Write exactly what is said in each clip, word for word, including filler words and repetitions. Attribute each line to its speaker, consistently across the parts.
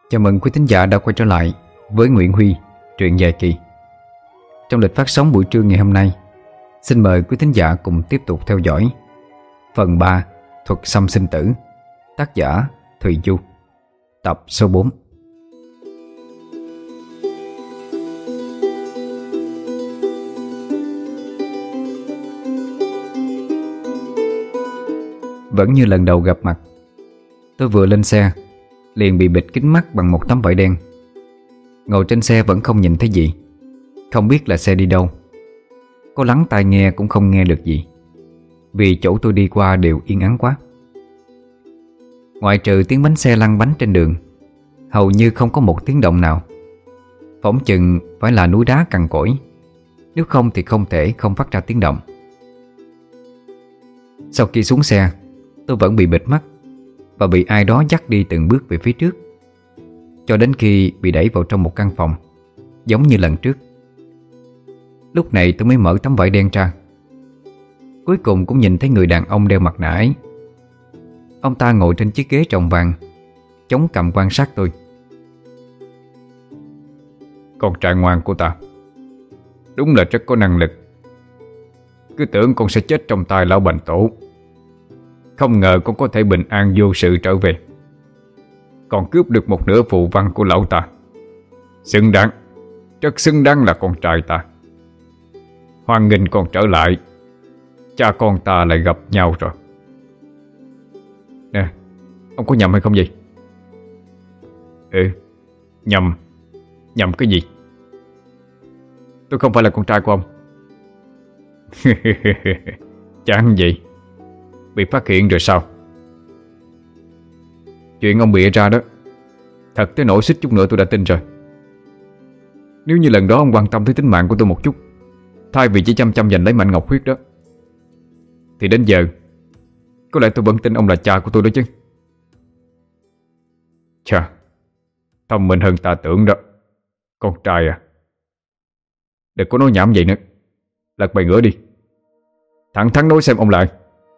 Speaker 1: Chào mừng quý thính giả đã quay trở lại với Nguyễn Huy, truyện dài kỳ. Trong lịch phát sóng buổi trưa ngày hôm nay, xin mời quý thính giả cùng tiếp tục theo dõi phần ba Thuật xăm sinh tử, tác giả Thùy Du, tập số bốn. Vẫn như lần đầu gặp mặt, tôi vừa lên xe liền bị bịt kính mắt bằng một tấm vải đen. Ngồi trên xe vẫn không nhìn thấy gì, không biết là xe đi đâu. Có lắng tai nghe cũng không nghe được gì, vì chỗ tôi đi qua đều yên ắng quá. Ngoại trừ tiếng bánh xe lăn bánh trên đường, hầu như không có một tiếng động nào. Phỏng chừng phải là núi đá cằn cỗi, nếu không thì không thể không phát ra tiếng động. Sau khi xuống xe, tôi vẫn bị bịt mắt và bị ai đó dắt đi từng bước về phía trước, cho đến khi bị đẩy vào trong một căn phòng giống như lần trước. Lúc này tôi mới mở tấm vải đen ra. Cuối cùng cũng nhìn thấy người đàn ông đeo mặt nạ ấy. Ông ta ngồi trên chiếc ghế trồng vàng, chống cằm quan sát tôi.
Speaker 2: Con trai ngoan của ta, đúng là rất có năng lực. Cứ tưởng con sẽ chết trong tay lão Bành Tổ, không ngờ con có thể bình an vô sự trở về, còn cướp được một nửa phù văn của lão ta. Xứng đáng, rất xứng đáng là con trai ta. Hoan nghênh con trở lại, cha con ta lại gặp nhau rồi. Nè, ông có nhầm hay không vậy? Ừ, nhầm. Nhầm cái gì? Tôi không phải là con trai của ông. Chẳng vậy. Bị phát hiện rồi sao? Chuyện ông bịa ra đó, thật tới nỗi xích chút nữa tôi đã tin rồi. Nếu như lần đó ông quan tâm tới tính mạng của tôi một chút, thay vì chỉ chăm chăm giành lấy mảnh ngọc huyết đó, thì đến giờ có lẽ tôi vẫn tin ông là cha của tôi đó chứ. Chà, thông minh hơn ta tưởng đó. Con trai à, đừng có nói nhảm vậy nữa. Lật bài ngửa đi, thẳng thắn nói xem ông lại.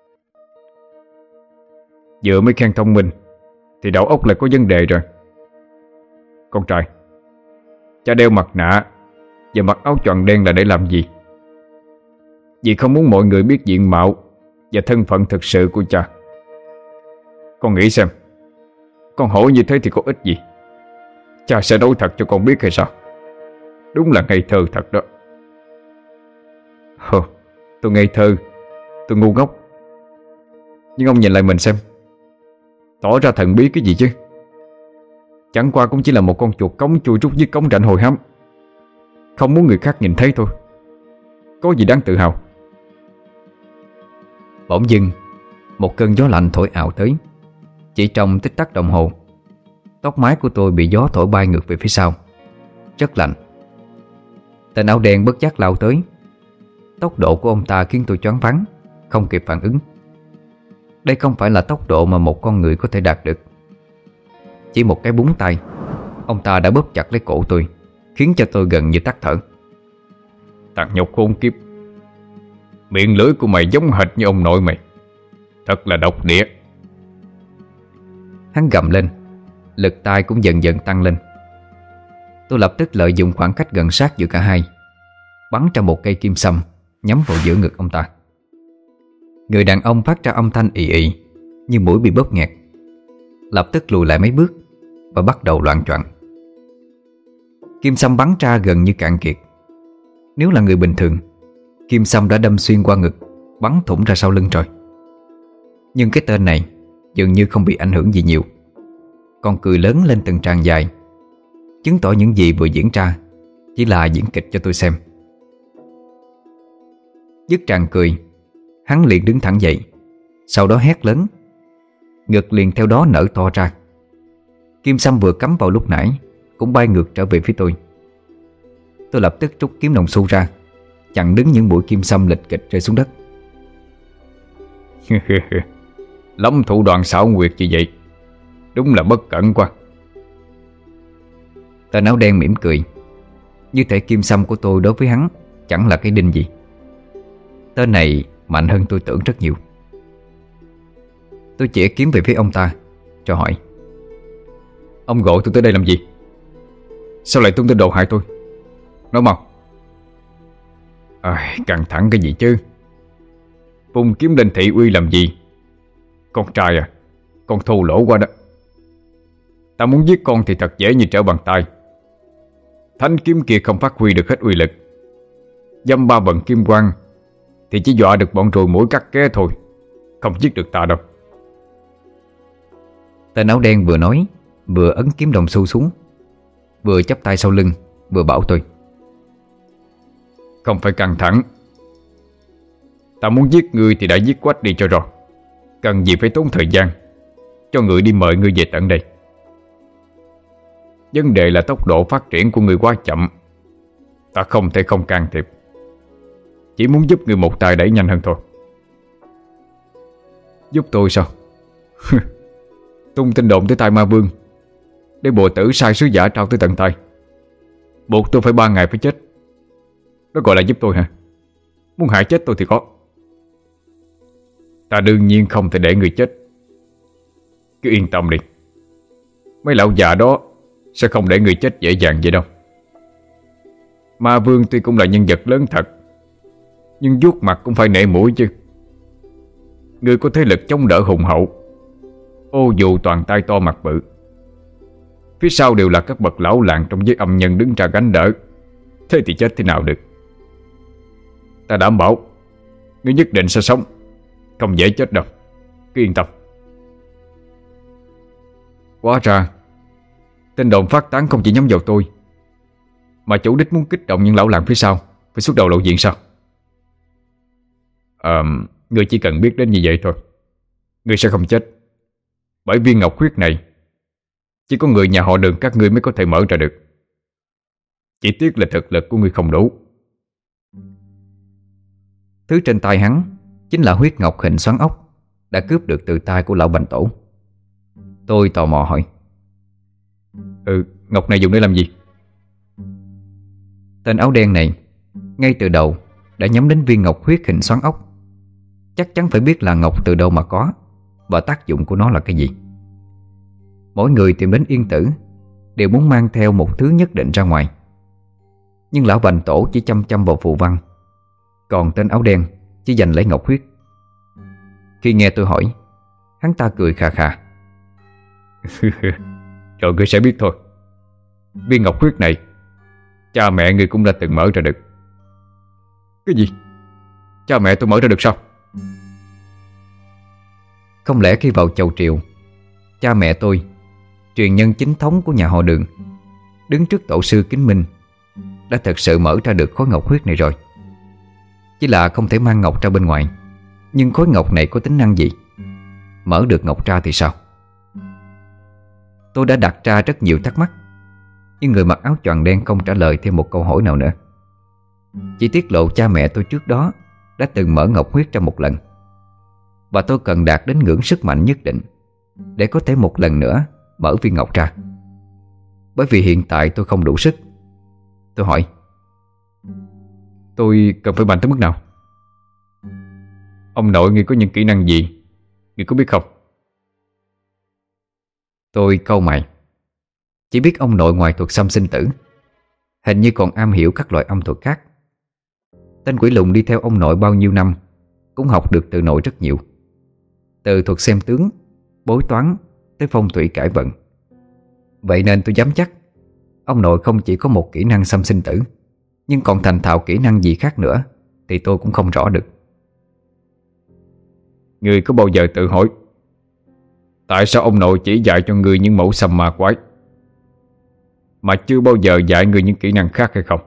Speaker 2: Vừa mới khen thông minh thì đầu óc lại có vấn đề rồi. Con trai, cha đeo mặt nạ và mặc áo choàng đen là để làm gì? Vì không muốn mọi người biết diện mạo và thân phận thực sự của cha. Con nghĩ xem, con hỏi như thế thì có ích gì? Cha sẽ nói thật cho con biết hay sao? Đúng là ngây thơ thật đó. Hờ, tôi ngây thơ, tôi ngu ngốc. Nhưng ông nhìn lại mình xem, tỏ ra thần bí cái gì chứ? Chẳng qua cũng chỉ là một con chuột cống chui rút dưới cống rãnh hồi hám, không muốn người khác nhìn thấy thôi. Có gì đáng tự hào?
Speaker 1: Bỗng dưng một cơn gió lạnh thổi ảo tới. Chỉ trong tích tắc đồng hồ, tóc mái của tôi bị gió thổi bay ngược về phía sau. Rất lạnh. Tên áo đen bất giác lao tới. Tốc độ của ông ta khiến tôi choáng váng, không kịp phản ứng. Đây không phải là tốc độ mà một con người có thể đạt được. Chỉ một cái búng tay, ông ta đã bóp chặt lấy cổ tôi, khiến cho tôi gần như tắt thở.
Speaker 2: Thằng nhóc khốn kiếp, miệng lưỡi của mày giống hệt như ông nội mày, thật là độc địa.
Speaker 1: Hắn gầm lên, lực tay cũng dần dần tăng lên. Tôi lập tức lợi dụng khoảng cách gần sát giữa cả hai, bắn ra một cây kim xăm nhắm vào giữa ngực ông ta. Người đàn ông phát ra âm thanh ì ì như mũi bị bóp nghẹt, lập tức lùi lại mấy bước và bắt đầu loạng choạng. Kim xăm bắn ra gần như cạn kiệt. Nếu là người bình thường, kim xăm đã đâm xuyên qua ngực, bắn thủng ra sau lưng rồi. Nhưng cái tên này dường như không bị ảnh hưởng gì nhiều, còn cười lớn lên từng tràng dài, chứng tỏ những gì vừa diễn ra chỉ là diễn kịch cho tôi xem. Dứt tràng cười, hắn liền đứng thẳng dậy, sau đó hét lớn. Ngực liền theo đó nở to ra. Kim xăm vừa cắm vào lúc nãy cũng bay ngược trở về phía tôi. Tôi lập tức rút kiếm đồng xu ra, chặn đứng những mũi kim xăm lịch kịch rơi xuống đất.
Speaker 2: Lắm thủ đoạn xảo quyệt như vậy, đúng là bất cẩn quá.
Speaker 1: Tên áo đen mỉm cười, như thể kim xăm của tôi đối với hắn chẳng là cái đinh gì. Tên này mạnh hơn tôi tưởng rất nhiều. Tôi chĩa kiếm về phía ông ta, cho hỏi:
Speaker 2: Ông gọi tôi tới đây làm gì? Sao lại tung tin đồn hại tôi? Nói mau. À, căng thẳng cái gì chứ? Phùng kiếm lên thị uy làm gì? Con trai à, con thô lỗ quá đó. Ta muốn giết con thì thật dễ như trở bàn tay. Thánh kiếm kia không phát huy được hết uy lực. Dăm ba bận kim quang thì chỉ dọa được bọn ruồi muỗi cắt ké thôi, không giết được ta đâu.
Speaker 1: Tên áo đen vừa nói vừa ấn kiếm đồng xu xuống, vừa chắp tay sau lưng vừa bảo tôi:
Speaker 2: Không phải căng thẳng. Ta muốn giết ngươi thì đã giết quách đi cho rồi. Cần gì phải tốn thời gian cho người đi mời ngươi về tận đây. Vấn đề là tốc độ phát triển của ngươi quá chậm. Ta không thể không can thiệp. Chỉ muốn giúp ngươi một tay đẩy nhanh hơn thôi.
Speaker 1: Giúp tôi sao?
Speaker 2: Tung tin đồn tới tai ma vương để bộ tử sai sứ giả trao tới tận tay, buộc tôi phải ba ngày phải chết. Đó gọi là giúp tôi hả? Muốn hại chết tôi thì có. Ta đương nhiên không thể để người chết. Cứ yên tâm đi, mấy lão già đó sẽ không để người chết dễ dàng vậy đâu. Ma vương tuy cũng là nhân vật lớn thật, nhưng vuốt mặt cũng phải nể mũi chứ. Người có thế lực chống đỡ hùng hậu, ô dù toàn tay to mặt bự. Phía sau đều là các bậc lão làng trong giới âm nhân đứng ra gánh đỡ. Thế thì chết thế nào được? Ta đảm bảo ngươi nhất định sẽ sống, không dễ chết đâu. Cứ yên tâm.
Speaker 1: Quá ra
Speaker 2: tin đồn phát tán không chỉ nhắm vào tôi, mà chủ đích muốn kích động những lão làng phía sau phải xuất đầu lộ diện sao? Ờ, ngươi chỉ cần biết đến như vậy thôi, ngươi sẽ không chết. Bởi viên ngọc huyết này chỉ có người nhà họ Đường các ngươi mới có thể mở ra được. Chỉ tiếc là thực lực của ngươi không đủ.
Speaker 1: Thứ trên tay hắn chính là huyết ngọc hình xoắn ốc đã cướp được từ tay của lão Bành Tổ. Tôi tò mò hỏi:
Speaker 2: Ừ, ngọc này dùng để làm gì?
Speaker 1: Tên áo đen này ngay từ đầu đã nhắm đến viên ngọc huyết hình xoắn ốc. Chắc chắn phải biết là ngọc từ đâu mà có và tác dụng của nó là cái gì. Mỗi người tìm đến Yên Tử đều muốn mang theo một thứ nhất định ra ngoài, nhưng lão Bành Tổ chỉ chăm chăm vào phù văn, còn tên áo đen chỉ giành lấy ngọc huyết. Khi nghe tôi hỏi, hắn ta cười khà khà:
Speaker 2: Rồi ngươi sẽ biết thôi. Viên ngọc huyết này cha mẹ ngươi cũng đã từng mở ra được. Cái gì? Cha mẹ tôi mở ra được sao?
Speaker 1: Không lẽ khi vào chầu triều, cha mẹ tôi, truyền nhân chính thống của nhà họ Đường, đứng trước tổ sư kính minh, đã thật sự mở ra được khối ngọc huyết này rồi? Chỉ là không thể mang ngọc ra bên ngoài. Nhưng khối ngọc này có tính năng gì? Mở được ngọc ra thì sao? Tôi đã đặt ra rất nhiều thắc mắc, nhưng người mặc áo choàng đen không trả lời thêm một câu hỏi nào nữa. Chỉ tiết lộ cha mẹ tôi trước đó đã từng mở ngọc huyết ra một lần, và tôi cần đạt đến ngưỡng sức mạnh nhất định để có thể một lần nữa mở viên ngọc ra. Bởi vì hiện tại tôi không đủ sức. Tôi hỏi:
Speaker 2: Tôi cần phải mạnh tới mức nào? Ông nội ngươi có những kỹ năng gì, ngươi có biết không?
Speaker 1: Tôi cau mày. Chỉ biết ông nội ngoài thuật xăm sinh tử, hình như còn am hiểu các loại âm thuật khác. Tên quỷ lùn đi theo ông nội bao nhiêu năm cũng học được từ nội rất nhiều, từ thuật xem tướng, bói toán tới phong thủy cải vận. Vậy nên tôi dám chắc ông nội không chỉ có một kỹ năng xăm sinh tử, nhưng còn thành thạo kỹ năng gì khác nữa thì tôi cũng không rõ được.
Speaker 2: Ngươi có bao giờ tự hỏi tại sao ông nội chỉ dạy cho ngươi những mẫu xăm ma quái, mà chưa bao giờ dạy ngươi những kỹ năng khác hay không?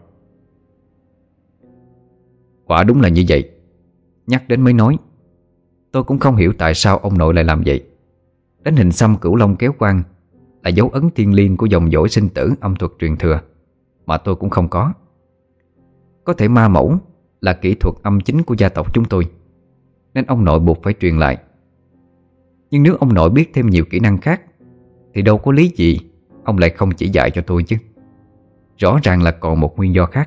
Speaker 1: Quả đúng là như vậy. Nhắc đến mới nói, tôi cũng không hiểu tại sao ông nội lại làm vậy. Đến hình xăm cửu long kéo quang là dấu ấn thiêng liêng của dòng dõi sinh tử âm thuật truyền thừa, mà tôi cũng không có. Có thể ma mẫu là kỹ thuật âm chính của gia tộc chúng tôi, nên ông nội buộc phải truyền lại. Nhưng nếu ông nội biết thêm nhiều kỹ năng khác thì đâu có lý gì ông lại không chỉ dạy cho tôi chứ. Rõ ràng là còn một nguyên do khác.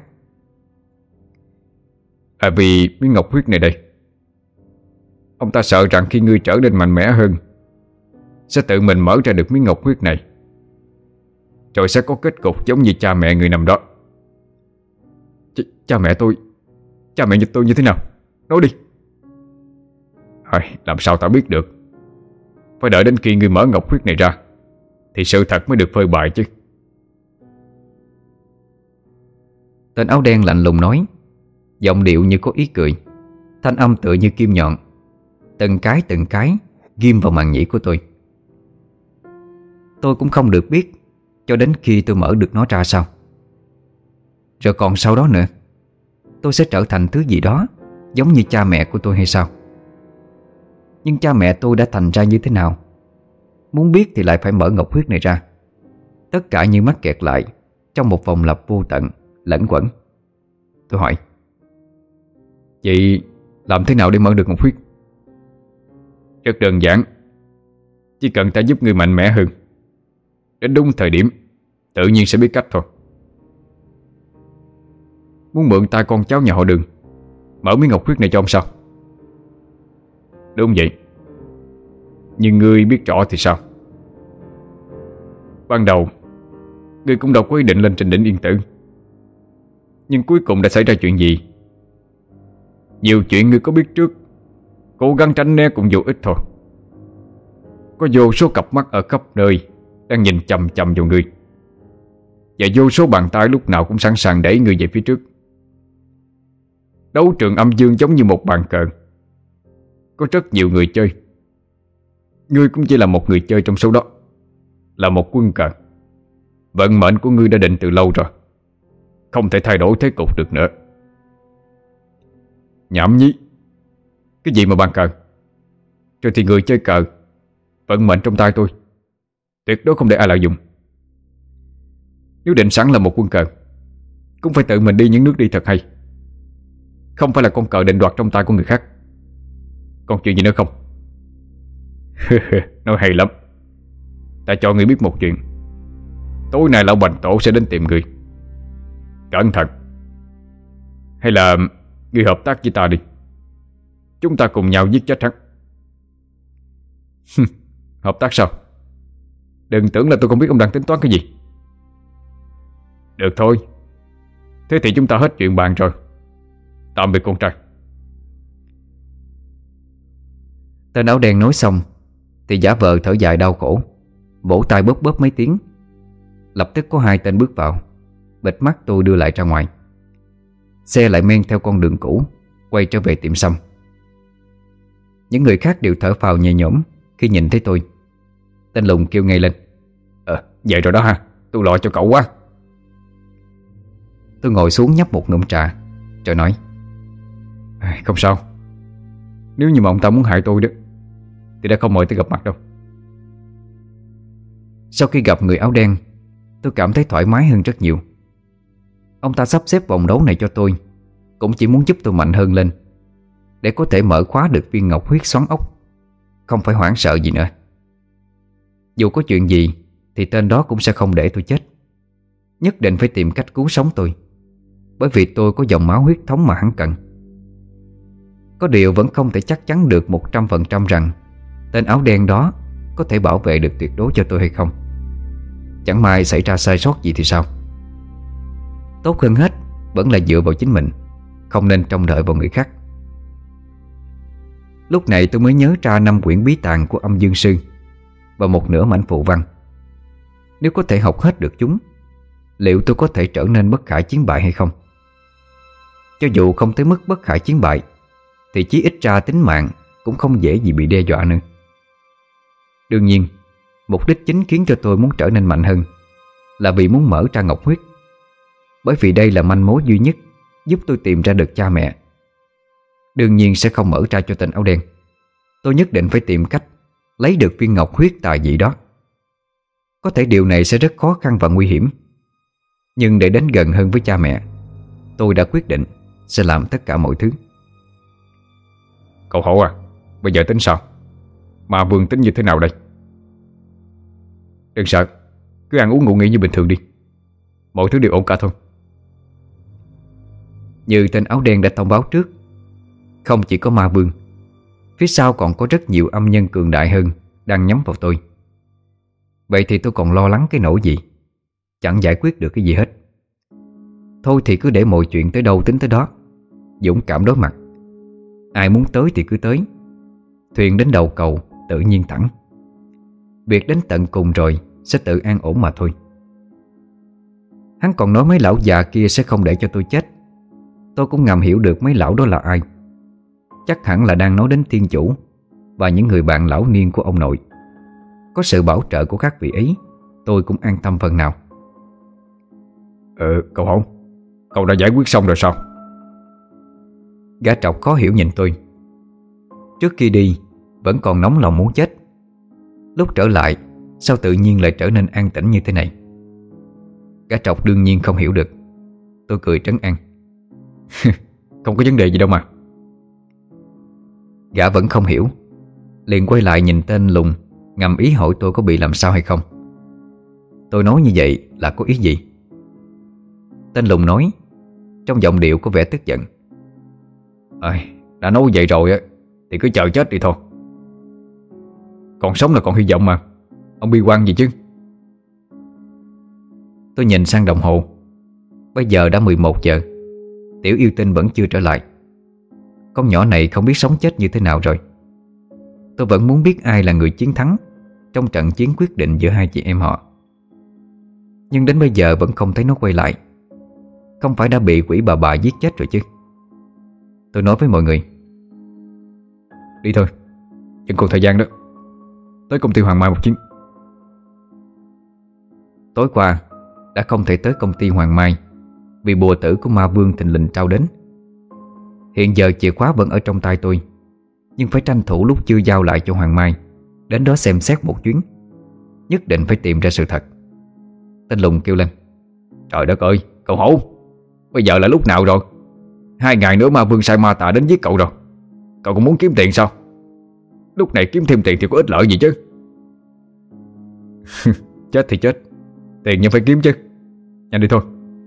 Speaker 2: À, vì miếng ngọc huyết này đây. Ông ta sợ rằng khi ngươi trở nên mạnh mẽ hơn sẽ tự mình mở ra được miếng ngọc huyết này, rồi sẽ có kết cục giống như cha mẹ người nằm đó. Ch Cha mẹ tôi Cha mẹ tôi như thế nào? Nói đi. Làm sao tao biết được? Phải đợi đến khi ngươi mở ngọc huyết này ra thì sự thật mới được phơi bày chứ.
Speaker 1: Tên áo đen lạnh lùng nói, giọng điệu như có ý cười, thanh âm tựa như kim nhọn, từng cái từng cái ghim vào màng nhĩ của tôi. Tôi cũng không được biết cho đến khi tôi mở được nó ra sao. Rồi còn sau đó nữa, tôi sẽ trở thành thứ gì đó giống như cha mẹ của tôi hay sao? Nhưng cha mẹ tôi đã thành ra như thế nào? Muốn biết thì lại phải mở ngọc huyết này ra. Tất cả như mắc kẹt lại trong một vòng lặp vô tận, lẫn quẩn. Tôi hỏi, vậy làm thế nào để mở được ngọc huyết?
Speaker 2: Rất đơn giản. Chỉ cần ta giúp người mạnh mẽ hơn, đến đúng thời điểm tự nhiên sẽ biết cách thôi. Muốn mượn tay con cháu nhà họ Đường mở miếng ngọc huyết này cho ông sao? Đúng vậy. Nhưng ngươi biết rõ thì sao? Ban đầu ngươi cũng đâu có ý định lên trên đỉnh Yên Tử, nhưng cuối cùng đã xảy ra chuyện gì? Nhiều chuyện ngươi có biết trước, cố gắng tránh né cũng vô ích thôi. Có vô số cặp mắt ở khắp nơi đang nhìn chằm chằm vào ngươi, và vô số bàn tay lúc nào cũng sẵn sàng đẩy ngươi về phía trước. Đấu trường âm dương giống như một bàn cờ, có rất nhiều người chơi. Ngươi cũng chỉ là một người chơi trong số đó, là một quân cờ. Vận mệnh của ngươi đã định từ lâu rồi, không thể thay đổi thế cục được nữa. Nhảm nhí. Cái gì mà bàn cờ? Rồi thì người chơi cờ, vận mệnh trong tay tôi, tuyệt đối không để ai lợi dụng. Nếu định sẵn là một quân cờ, cũng phải tự mình đi những nước đi thật hay, không phải là con cờ định đoạt trong tay của người khác. Còn chuyện gì nữa không? Nói hay lắm. Ta cho ngươi biết một chuyện. Tối nay lão Bành Tổ sẽ đến tìm ngươi. Cẩn thận. Hay là ngươi hợp tác với ta đi, chúng ta cùng nhau giết chết hắn. Hợp tác sao? Đừng tưởng là tôi không biết ông đang tính toán cái gì. Được thôi. Thế thì chúng ta hết chuyện bàn rồi. Tạm biệt con trai.
Speaker 1: Tên áo đen nói xong thì giả vờ thở dài đau khổ, vỗ tay bóp bóp mấy tiếng. Lập tức có hai tên bước vào, bịt mắt tôi đưa lại ra ngoài. Xe lại men theo con đường cũ, quay trở về tiệm sâm. Những người khác đều thở phào nhẹ nhõm khi nhìn thấy tôi. Tên Lùng kêu ngay lên, Ờ, vậy rồi đó ha, tôi lo cho cậu quá. Tôi ngồi xuống nhấp một ngụm trà rồi nói, không sao. Nếu như mà ông ta muốn hại tôi đó thì đã không mời tới gặp mặt đâu. Sau khi gặp người áo đen, tôi cảm thấy thoải mái hơn rất nhiều. Ông ta sắp xếp vòng đấu này cho tôi cũng chỉ muốn giúp tôi mạnh hơn lên, để có thể mở khóa được viên ngọc huyết xoắn ốc, không phải hoảng sợ gì nữa. Dù có chuyện gì thì tên đó cũng sẽ không để tôi chết. Nhất định phải tìm cách cứu sống tôi, bởi vì tôi có dòng máu huyết thống mà hắn cần. Có điều vẫn không thể chắc chắn được một trăm phần trăm rằng tên áo đen đó có thể bảo vệ được tuyệt đối cho tôi hay không. Chẳng may xảy ra sai sót gì thì sao? Tốt hơn hết vẫn là dựa vào chính mình, không nên trông đợi vào người khác. Lúc này tôi mới nhớ ra năm quyển bí tàng của Âm Dương Sư và một nửa mảnh phù văn. Nếu có thể học hết được chúng, liệu tôi có thể trở nên bất khả chiến bại hay không? Cho dù không tới mức bất khả chiến bại thì chí ít ra tính mạng cũng không dễ gì bị đe dọa nữa. Đương nhiên, mục đích chính khiến cho tôi muốn trở nên mạnh hơn là vì muốn mở ra ngọc huyết, bởi vì đây là manh mối duy nhất giúp tôi tìm ra được cha mẹ. Đương nhiên sẽ không mở ra cho tên áo đen. Tôi nhất định phải tìm cách lấy được viên ngọc huyết tài dị đó. Có thể điều này sẽ rất khó khăn và nguy hiểm, nhưng để đến gần hơn với cha mẹ, tôi đã quyết định sẽ làm tất cả mọi thứ.
Speaker 2: Cậu Hổ à, bây giờ tính sao? Ma Vương tính như thế nào đây? Đừng sợ, cứ ăn uống ngủ nghỉ như bình thường đi, mọi thứ đều ổn cả thôi.
Speaker 1: Như tên áo đen đã thông báo trước, không chỉ có Ma Vương, phía sau còn có rất nhiều âm nhân cường đại hơn đang nhắm vào tôi. Vậy thì tôi còn lo lắng cái nỗi gì? chẳng giải quyết được cái gì hết. Thôi thì cứ để mọi chuyện tới đâu tính tới đó, dũng cảm đối mặt. Ai muốn tới thì cứ tới. Thuyền đến đầu cầu tự nhiên thẳng. Việc đến tận cùng rồi sẽ tự an ổn mà thôi. Hắn còn nói mấy lão già kia sẽ không để cho tôi chết. Tôi cũng ngầm hiểu được mấy lão đó là ai. Chắc hẳn là đang nói đến Thiên Chủ và những người bạn lão niên của ông nội. Có sự bảo trợ của các vị ấy, tôi cũng an tâm phần nào.
Speaker 2: Ừ, cậu Hổn, cậu đã giải quyết xong rồi sao?
Speaker 1: Gã trọc khó hiểu nhìn tôi. Trước khi đi vẫn còn nóng lòng muốn chết. Lúc trở lại sao tự nhiên lại trở nên an tĩnh như thế này? Gã trọc đương nhiên không hiểu được. Tôi cười trấn an.
Speaker 2: Không có vấn đề gì đâu mà.
Speaker 1: Gã vẫn không hiểu, liền quay lại nhìn tên lùn, ngầm ý hỏi tôi có bị làm sao hay không. Tôi nói như vậy là có ý gì? Tên lùn nói, trong giọng điệu có vẻ tức giận.
Speaker 2: À, đã nói vậy rồi á thì cứ chờ chết đi thôi. Còn sống là còn hy vọng mà. Ông bi quan gì chứ?
Speaker 1: Tôi nhìn sang đồng hồ. Bây giờ đã mười một giờ. Tiểu yêu tinh vẫn chưa trở lại. Con nhỏ này không biết sống chết như thế nào rồi. Tôi vẫn muốn biết ai là người chiến thắng trong trận chiến quyết định giữa hai chị em họ. Nhưng đến bây giờ vẫn không thấy nó quay lại. Không phải đã bị quỷ bà bà giết chết rồi chứ? Tôi nói với mọi người.
Speaker 2: Đi thôi, vẫn còn thời gian đó. Tới công ty Hoàng Mai một chuyến.
Speaker 1: Tối qua đã không thể tới công ty Hoàng Mai vì bùa tử của ma vương thình lình trao đến. Hiện giờ chìa khóa vẫn ở trong tay tôi, nhưng phải tranh thủ lúc chưa giao lại cho Hoàng Mai đến đó xem xét một chuyến. Nhất định phải tìm ra sự thật. Tên lùn kêu lên.
Speaker 2: Trời đất ơi, cậu Hổ, bây giờ là lúc nào rồi? Hai ngày nữa ma vương sai ma tà đến giết cậu rồi. Cậu cũng muốn kiếm tiền sao? Lúc này kiếm thêm tiền thì có ích lợi gì chứ? Chết thì chết, tiền nhưng phải kiếm chứ. Nhanh đi thôi.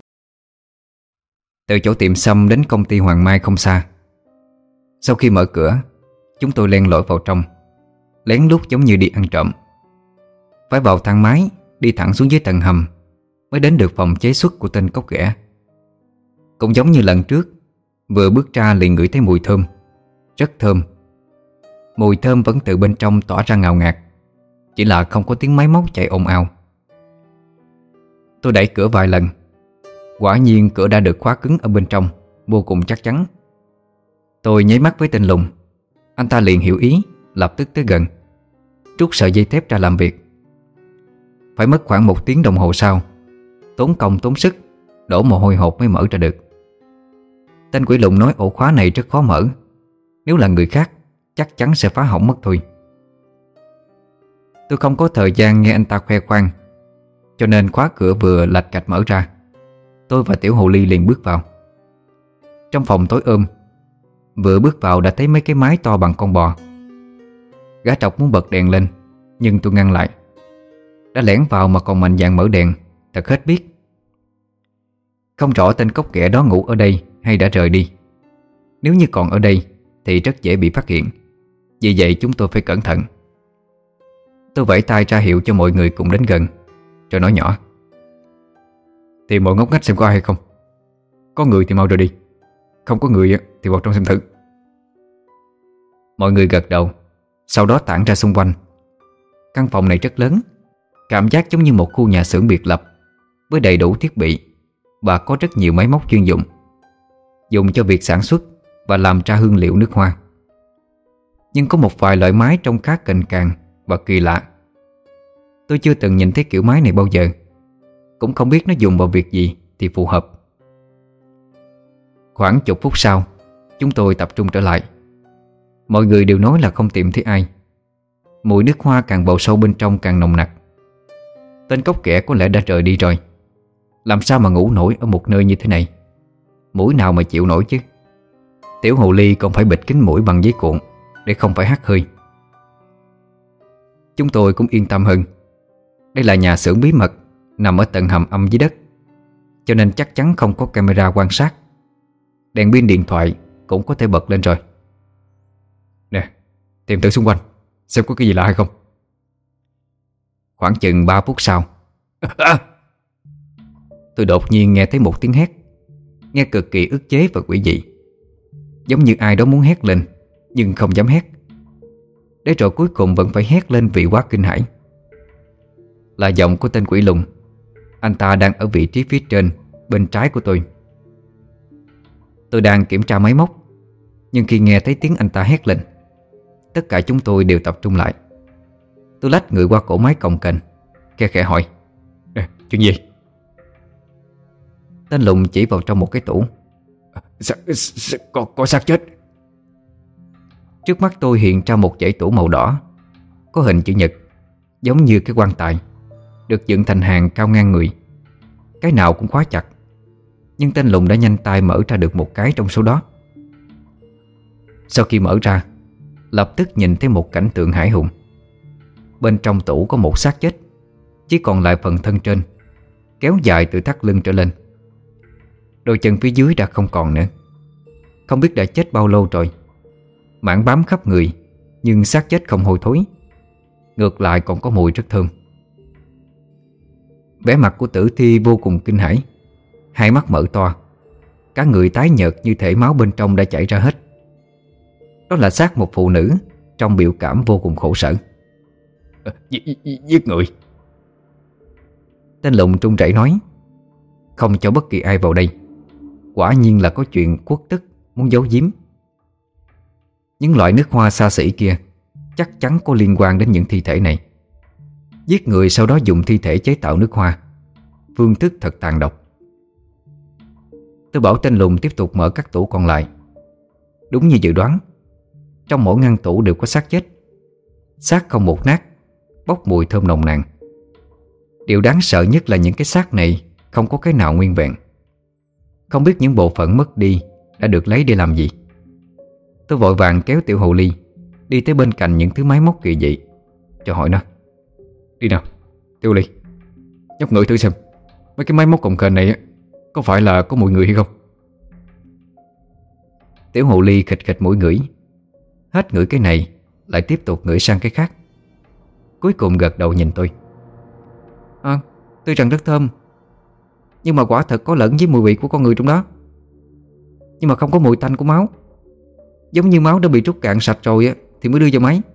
Speaker 1: Từ chỗ tiệm sâm đến công ty Hoàng Mai không xa. Sau khi mở cửa, chúng tôi len lỏi vào trong, lén lút giống như đi ăn trộm. Phải vào thang máy, đi thẳng xuống dưới tầng hầm mới đến được phòng chế xuất của tên cốc ghẻ. Cũng giống như lần trước, vừa bước ra liền ngửi thấy mùi thơm. Rất thơm. Mùi thơm vẫn từ bên trong tỏa ra ngào ngạt, chỉ là không có tiếng máy móc chạy ồn ào. Tôi đẩy cửa vài lần. Quả nhiên cửa đã được khóa cứng ở bên trong, vô cùng chắc chắn. Tôi nháy mắt với tên lùn. Anh ta liền hiểu ý, lập tức tới gần, trút sợi dây thép ra làm việc. Phải mất khoảng một tiếng đồng hồ sau, tốn công tốn sức, đổ mồ hôi hột mới mở ra được. Tên quỷ lùn nói ổ khóa này rất khó mở. Nếu là người khác chắc chắn sẽ phá hỏng mất thôi. Tôi không có thời gian nghe anh ta khoe khoang, cho nên khóa cửa vừa lạch cạch mở ra. Tôi và tiểu hồ ly liền bước vào. Trong phòng tối ôm, vừa bước vào đã thấy mấy cái máy to bằng con bò. Gã trọc muốn bật đèn lên, nhưng tôi ngăn lại. Đã lẻn vào mà còn mạnh dạn mở đèn, thật hết biết. Không rõ tên cốc ghẻ đó ngủ ở đây hay đã rời đi. Nếu như còn ở đây thì rất dễ bị phát hiện. Vì vậy chúng tôi phải cẩn thận. Tôi vẫy tay ra hiệu cho mọi người cùng đến gần, rồi nói nhỏ.
Speaker 2: Tìm mọi ngóc ngách xem có ai hay không. Có người thì mau rời đi, không có người thì vào trong xem thử.
Speaker 1: Mọi người gật đầu, sau đó tản ra xung quanh. Căn phòng này rất lớn, cảm giác giống như một khu nhà xưởng biệt lập, với đầy đủ thiết bị và có rất nhiều máy móc chuyên dụng, dùng cho việc sản xuất và làm ra hương liệu nước hoa. Nhưng có một vài loại máy trông khá cành càng và kỳ lạ. Tôi chưa từng nhìn thấy kiểu máy này bao giờ, cũng không biết nó dùng vào việc gì thì phù hợp. Khoảng chục phút sau, chúng tôi tập trung trở lại. Mọi người đều nói là không tìm thấy ai. Mùi nước hoa càng bầu sâu bên trong càng nồng nặc. Tên cốc ghẻ có lẽ đã rời đi rồi. Làm sao mà ngủ nổi ở một nơi như thế này? Mũi nào mà chịu nổi chứ? Tiểu hồ ly còn phải bịt kín mũi bằng giấy cuộn để không phải hắt hơi. Chúng tôi cũng yên tâm hơn. Đây là nhà xưởng bí mật nằm ở tầng hầm âm dưới đất, cho nên chắc chắn không có camera quan sát. Đèn pin điện thoại cũng có thể bật lên rồi.
Speaker 2: Nè, tìm thử xung quanh xem có cái gì lạ hay không.
Speaker 1: Khoảng chừng ba phút sau,
Speaker 2: à!
Speaker 1: tôi đột nhiên nghe thấy một tiếng hét, nghe cực kỳ ức chế và quỷ dị, giống như ai đó muốn hét lên nhưng không dám hét, để rồi cuối cùng vẫn phải hét lên vì quá kinh hãi. Là giọng của tên quỷ lùn. Anh ta đang ở vị trí phía trên bên trái của tôi. Tôi đang kiểm tra máy móc, nhưng khi nghe thấy tiếng anh ta hét lên, tất cả chúng tôi đều tập trung lại. Tôi lách người qua cổ máy cồng kềnh, khe khẽ hỏi: "Ê, chuyện gì?" Tên lùn chỉ vào trong một cái tủ. S s có, có xác chết. Trước mắt tôi hiện ra một dãy tủ màu đỏ, có hình chữ nhật, giống như cái quan tài, được dựng thành hàng cao ngang người. Cái nào cũng khóa chặt, nhưng tên lùn đã nhanh tay mở ra được một cái trong số đó. Sau khi mở ra, lập tức nhìn thấy một cảnh tượng hãi hùng. Bên trong tủ có một xác chết, chỉ còn lại phần thân trên, kéo dài từ thắt lưng trở lên. Đôi chân phía dưới đã không còn nữa. Không biết đã chết bao lâu rồi. Mảng bám khắp người, nhưng xác chết không hôi thối, ngược lại còn có mùi rất thơm. Vẻ mặt của tử thi vô cùng kinh hãi, hai mắt mở to, cả người tái nhợt như thể máu bên trong đã chảy ra hết. Đó là xác một phụ nữ trong biểu cảm vô cùng khổ sở.
Speaker 2: à, Giết người.
Speaker 1: Tên lùn trung rẩy nói: "Không cho bất kỳ ai vào đây. Quả nhiên là có chuyện quốc tức muốn giấu giếm. Những loại nước hoa xa xỉ kia chắc chắn có liên quan đến những thi thể này. Giết người sau đó dùng thi thể chế tạo nước hoa, phương thức thật tàn độc." Tôi bảo tên lùn tiếp tục mở các tủ còn lại. Đúng như dự đoán, trong mỗi ngăn tủ đều có xác chết. Xác không một nát, bốc mùi thơm nồng nàn. Điều đáng sợ nhất là những cái xác này không có cái nào nguyên vẹn. Không biết những bộ phận mất đi đã được lấy để làm gì. Tôi vội vàng kéo tiểu hồ ly đi tới bên cạnh những thứ máy móc kỳ dị, cho hỏi nó:
Speaker 2: "Đi nào, Tiểu Ly, nhóc ngửi thử xem mấy cái máy móc cồng kềnh này có phải là có mùi người hay không?"
Speaker 1: Tiểu hồ ly khịch khịch mũi ngửi. Hết ngửi cái này lại tiếp tục ngửi sang cái khác. Cuối cùng gật đầu nhìn tôi: "À, tuy rằng rất thơm, nhưng mà quả thật có lẫn với mùi vị của con người trong đó. Nhưng mà không có mùi tanh của máu. Giống như máu đã bị trút cạn sạch rồi thì mới đưa vào máy."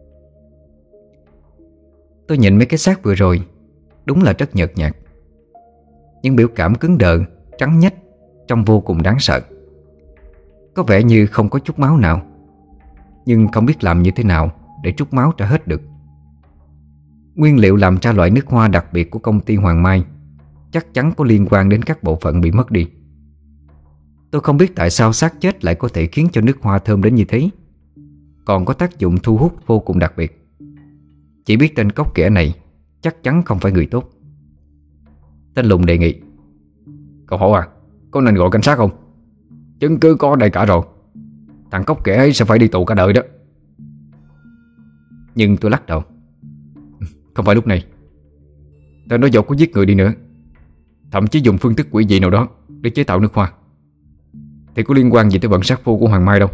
Speaker 1: Tôi nhìn mấy cái xác vừa rồi, đúng là rất nhợt nhạt. Những biểu cảm cứng đờ, trắng nhách, trông vô cùng đáng sợ. Có vẻ như không có chút máu nào, nhưng không biết làm như thế nào để trút máu ra hết được. Nguyên liệu làm ra loại nước hoa đặc biệt của công ty Hoàng Mai chắc chắn có liên quan đến các bộ phận bị mất đi. Tôi không biết tại sao xác chết lại có thể khiến cho nước hoa thơm đến như thế, còn có tác dụng thu hút vô cùng đặc biệt. Chỉ biết tên cóc ghẻ này chắc chắn không phải người tốt. Tên lùn đề nghị:
Speaker 2: "Cậu Hổ à, có nên gọi cảnh sát không? Chứng cứ có đây cả rồi. Thằng cóc ghẻ ấy sẽ phải đi tù cả đời đó."
Speaker 1: Nhưng tôi lắc đầu:
Speaker 2: "Không phải lúc này. Tên đó dẫu có giết người đi nữa, thậm chí dùng phương thức quỷ dị nào đó để chế tạo nước hoa, thì có liên quan gì tới vận sát phu của Hoàng Mai đâu."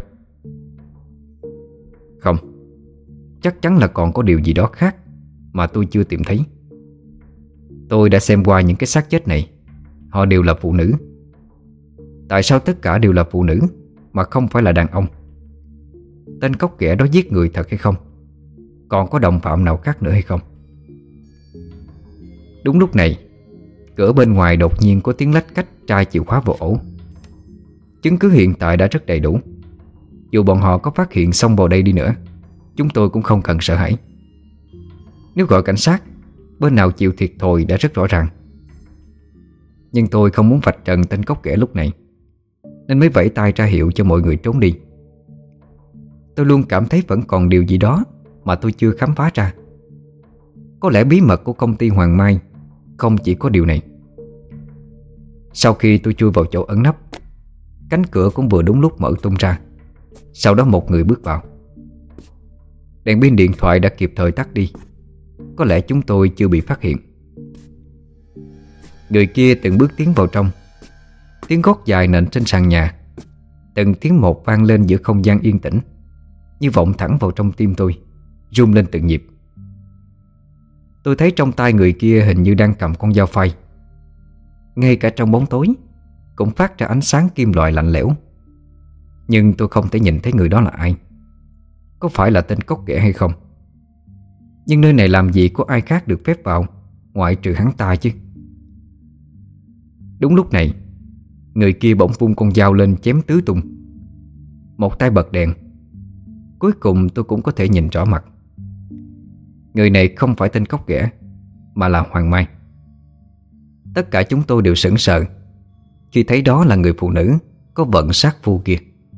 Speaker 1: Không, chắc chắn là còn có điều gì đó khác mà tôi chưa tìm thấy. Tôi đã xem qua những cái xác chết này, họ đều là phụ nữ. Tại sao tất cả đều là phụ nữ mà không phải là đàn ông? Tên cóc ghẻ đó giết người thật hay không? Còn có đồng phạm nào khác nữa hay không? Đúng lúc này, cửa bên ngoài đột nhiên có tiếng lách cách trai chìa khóa vào ổ. Chứng cứ hiện tại đã rất đầy đủ. Dù bọn họ có phát hiện xông vào đây đi nữa, chúng tôi cũng không cần sợ hãi. Nếu gọi cảnh sát, bên nào chịu thiệt thòi đã rất rõ ràng. Nhưng tôi không muốn vạch trần tên cóc ghẻ lúc này, nên mới vẫy tay ra hiệu cho mọi người trốn đi. Tôi luôn cảm thấy vẫn còn điều gì đó mà tôi chưa khám phá ra. Có lẽ bí mật của công ty Hoàng Mai không chỉ có điều này. Sau khi tôi chui vào chỗ ẩn nấp, cánh cửa cũng vừa đúng lúc mở tung ra. Sau đó một người bước vào. Đèn pin điện thoại đã kịp thời tắt đi. Có lẽ chúng tôi chưa bị phát hiện. Người kia từng bước tiến vào trong. Tiếng gót dài nện trên sàn nhà, từng tiếng một vang lên giữa không gian yên tĩnh, như vọng thẳng vào trong tim tôi, rung lên từng nhịp. Tôi thấy trong tay người kia hình như đang cầm con dao phay. ngay cả trong bóng tối cũng phát ra ánh sáng kim loại lạnh lẽo. Nhưng tôi không thể nhìn thấy người đó là ai, có phải là tên cóc ghẻ hay không. Nhưng nơi này làm gì có ai khác được phép vào ngoại trừ hắn ta chứ. Đúng lúc này, người kia bỗng vung con dao lên chém tứ tung. Một tay bật đèn. Cuối cùng tôi cũng có thể nhìn rõ mặt. Người này không phải tên cóc ghẻ, mà là Hoàng Mai. Tất cả chúng tôi đều sững sờ khi thấy đó là người phụ nữ có vận sát phu kia.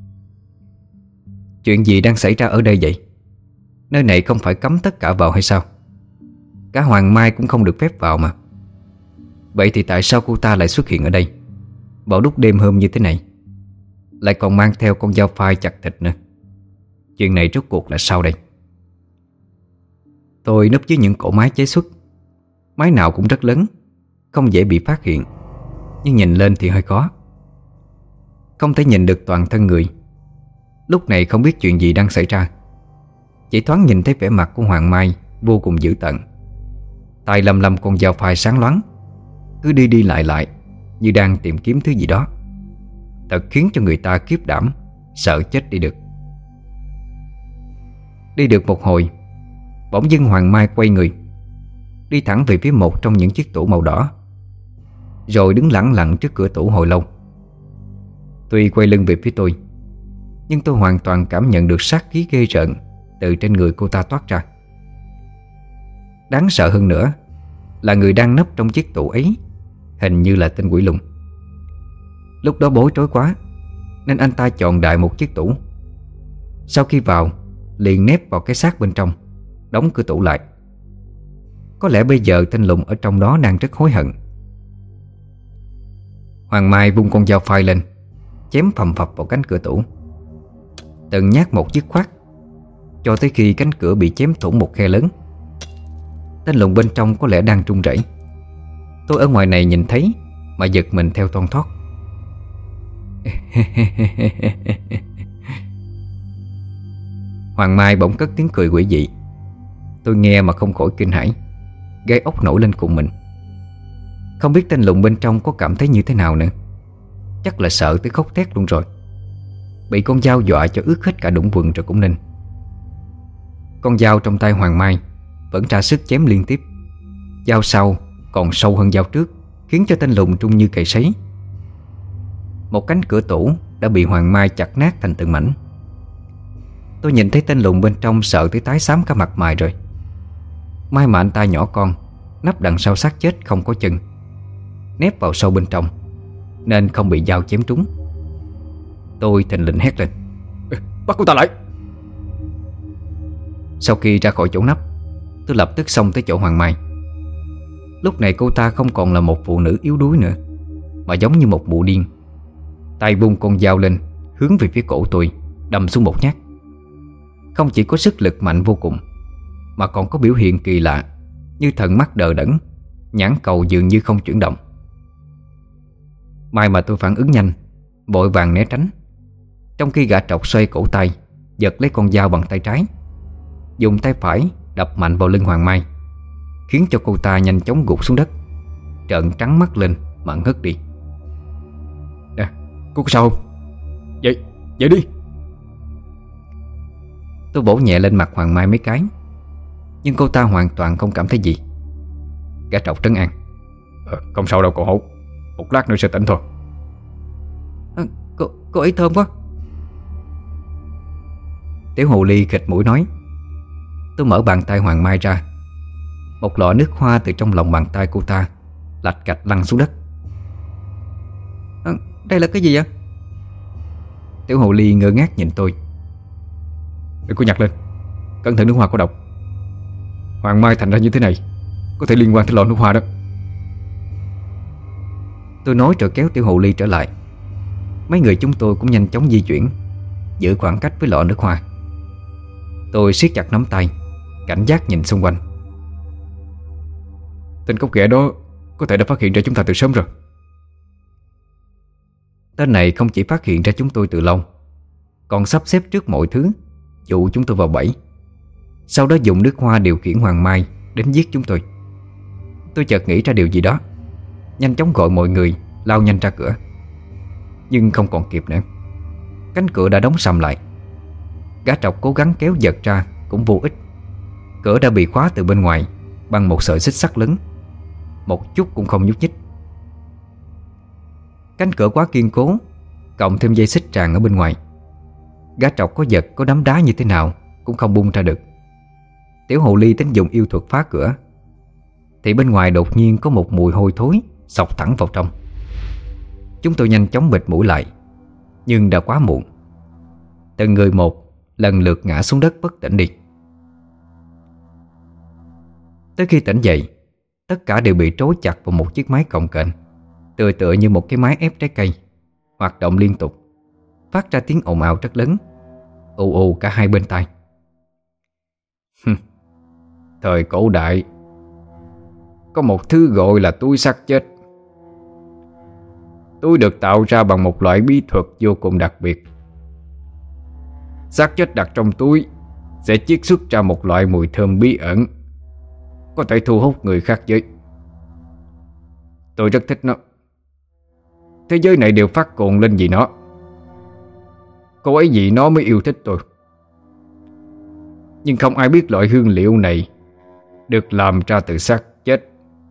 Speaker 1: Chuyện gì đang xảy ra ở đây vậy? Nơi này không phải cấm tất cả vào hay sao? Cả Hoàng Mai cũng không được phép vào mà. Vậy thì tại sao cô ta lại xuất hiện ở đây vào lúc đêm hôm như thế này, lại còn mang theo con dao phai chặt thịt nữa? Chuyện này rốt cuộc là sao đây? Tôi núp dưới những cỗ máy chế xuất. Máy nào cũng rất lớn, không dễ bị phát hiện, nhưng nhìn lên thì hơi khó. Không thể nhìn được toàn thân người. Lúc này không biết chuyện gì đang xảy ra. Chỉ thoáng nhìn thấy vẻ mặt của Hoàng Mai vô cùng dữ tợn. Tay lầm lầm con dao phai sáng loáng, cứ đi đi lại lại như đang tìm kiếm thứ gì đó. Thật khiến cho người ta khiếp đảm, sợ chết đi được. Đi được một hồi, bỗng dưng Hoàng Mai quay người, đi thẳng về phía một trong những chiếc tủ màu đỏ, rồi đứng lẳng lặng trước cửa tủ hồi lâu. Tuy quay lưng về phía tôi, nhưng tôi hoàn toàn cảm nhận được sát khí ghê rợn từ trên người cô ta toát ra. Đáng sợ hơn nữa là người đang nấp trong chiếc tủ ấy hình như là tên Quỷ Lùng. Lúc đó bối rối quá nên anh ta chọn đại một chiếc tủ. Sau khi vào, liền nép vào cái xác bên trong, đóng cửa tủ lại. Có lẽ bây giờ tên Lùng ở trong đó đang rất hối hận. Hoàng Mai vung con dao phai lên, chém phầm phập vào cánh cửa tủ, từng nhát một dứt khoát, cho tới khi cánh cửa bị chém thủng một khe lớn. Tên Lùng bên trong có lẽ đang run rẩy. Tôi ở ngoài này nhìn thấy mà giật mình theo thon thót. Hoàng Mai bỗng cất tiếng cười quỷ dị. Tôi nghe mà không khỏi kinh hãi, gai ốc nổi lên cùng mình. Không biết tên Lùng bên trong có cảm thấy như thế nào nữa. Chắc là sợ tới khóc thét luôn rồi. Bị con dao dọa cho ướt hết cả đũng quần rồi cũng nên. Con dao trong tay Hoàng Mai vẫn ra sức chém liên tiếp. Dao sau còn sâu hơn dao trước, khiến cho tên Lùng trung như cày sấy. Một cánh cửa tủ đã bị Hoàng Mai chặt nát thành từng mảnh. Tôi nhìn thấy tên Lùng bên trong sợ tới tái xám cả mặt mày rồi. May mà anh ta nhỏ con, nấp đằng sau xác chết không có chân, nép vào sâu bên trong, nên không bị dao chém trúng. Tôi thình lình hét lên: "Bắt cô ta lại!" Sau khi ra khỏi chỗ nấp, tôi lập tức xông tới chỗ Hoàng Mai. Lúc này cô ta không còn là một phụ nữ yếu đuối nữa, mà giống như một mụ điên. Tay bung con dao lên, hướng về phía cổ tôi, đâm xuống một nhát. Không chỉ có sức lực mạnh vô cùng, mà còn có biểu hiện kỳ lạ, như thần mắt đờ đẫn, nhãn cầu dường như không chuyển động. May mà tôi phản ứng nhanh, vội vàng né tránh. Trong khi gã trọc xoay cổ tay, giật lấy con dao bằng tay trái, dùng tay phải đập mạnh vào lưng Hoàng Mai, khiến cho cô ta nhanh chóng gục xuống đất, trợn trắng mắt lên mà ngất đi. "Nè, cô có sao không? Dậy, dậy đi!" Tôi bổ nhẹ lên mặt Hoàng Mai mấy cái, nhưng cô ta hoàn toàn không cảm thấy gì. Gã trọc trấn an: ờ, "Không sao đâu cậu Hổ, một lát nữa sẽ tỉnh thôi." À, cô, cô ấy thơm quá." Tiểu hồ ly khịt mũi nói. Tôi mở bàn tay Hoàng Mai ra. Một lọ nước hoa từ trong lòng bàn tay cô ta lạch cạch lăn xuống đất. À, đây là cái gì vậy? Tiểu hồ ly ngơ ngác nhìn tôi. "Đừng có nhặt lên, cẩn thận nước hoa có độc. Hoàng Mai thành ra như thế này có thể liên quan tới lọ nước hoa đó." Tôi nói rồi kéo tiểu hồ ly trở lại. Mấy người chúng tôi cũng nhanh chóng di chuyển, giữ khoảng cách với lọ nước hoa. Tôi siết chặt nắm tay, cảnh giác nhìn xung quanh. "Tên cóc ghẻ đó có thể đã phát hiện ra chúng ta từ sớm rồi." Tên này không chỉ phát hiện ra chúng tôi từ lâu, còn sắp xếp trước mọi thứ, dụ chúng tôi vào bẫy. Sau đó dùng nước hoa điều khiển Hoàng Mai đến giết chúng tôi. Tôi chợt nghĩ ra điều gì đó, nhanh chóng gọi mọi người lao nhanh ra cửa. Nhưng không còn kịp nữa. Cánh cửa đã đóng sầm lại. Gã trọc cố gắng kéo giật ra cũng vô ích. Cửa đã bị khóa từ bên ngoài bằng một sợi xích sắt lớn, một chút cũng không nhúc nhích. Cánh cửa quá kiên cố, cộng thêm dây xích tràn ở bên ngoài, gã trọc có giật có đấm đá như thế nào cũng không bung ra được. Tiểu hồ ly tính dùng yêu thuật phá cửa, thì bên ngoài đột nhiên có một mùi hôi thối xộc thẳng vào trong. Chúng tôi nhanh chóng bịt mũi lại, nhưng đã quá muộn. Từng người một lần lượt ngã xuống đất bất tỉnh đi. Tới khi tỉnh dậy, tất cả đều bị trói chặt vào một chiếc máy cồng kềnh, tựa tựa như một cái máy ép trái cây, hoạt động liên tục, phát ra tiếng ồn ào rất lớn, ù ù cả hai bên tai. Thời cổ đại có một thứ gọi là túi xác chết. Túi được tạo ra bằng một loại bí thuật vô cùng đặc biệt. Xác chết đặt trong túi sẽ chiết xuất ra một loại mùi thơm bí ẩn, có thể thu hút người khác giới. Tôi rất thích nó. Thế giới này đều phát cuồng lên vì nó. Cô ấy vì nó mới yêu thích tôi. Nhưng không ai biết loại hương liệu này được làm ra từ xác chết.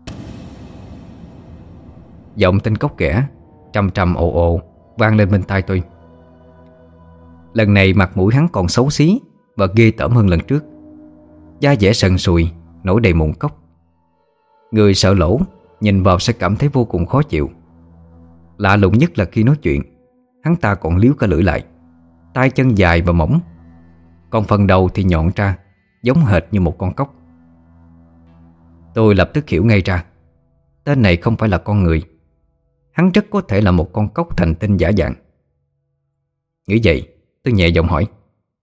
Speaker 1: Giọng tên cóc ghẻ trầm trầm ồ ồ vang lên bên tai tôi. Lần này mặt mũi hắn còn xấu xí và ghê tởm hơn lần trước. Da dẻ sần sùi, nổi đầy mụn cóc. Người sợ lỗ nhìn vào sẽ cảm thấy vô cùng khó chịu. Lạ lùng nhất là khi nói chuyện, hắn ta còn liếu cả lưỡi lại, tay chân dài và mỏng, còn phần đầu thì nhọn ra, giống hệt như một con cóc. Tôi lập tức hiểu ngay ra, tên này không phải là con người. Hắn rất có thể là một con cóc thành tinh giả dạng. Nghĩ vậy, tôi nhẹ giọng hỏi: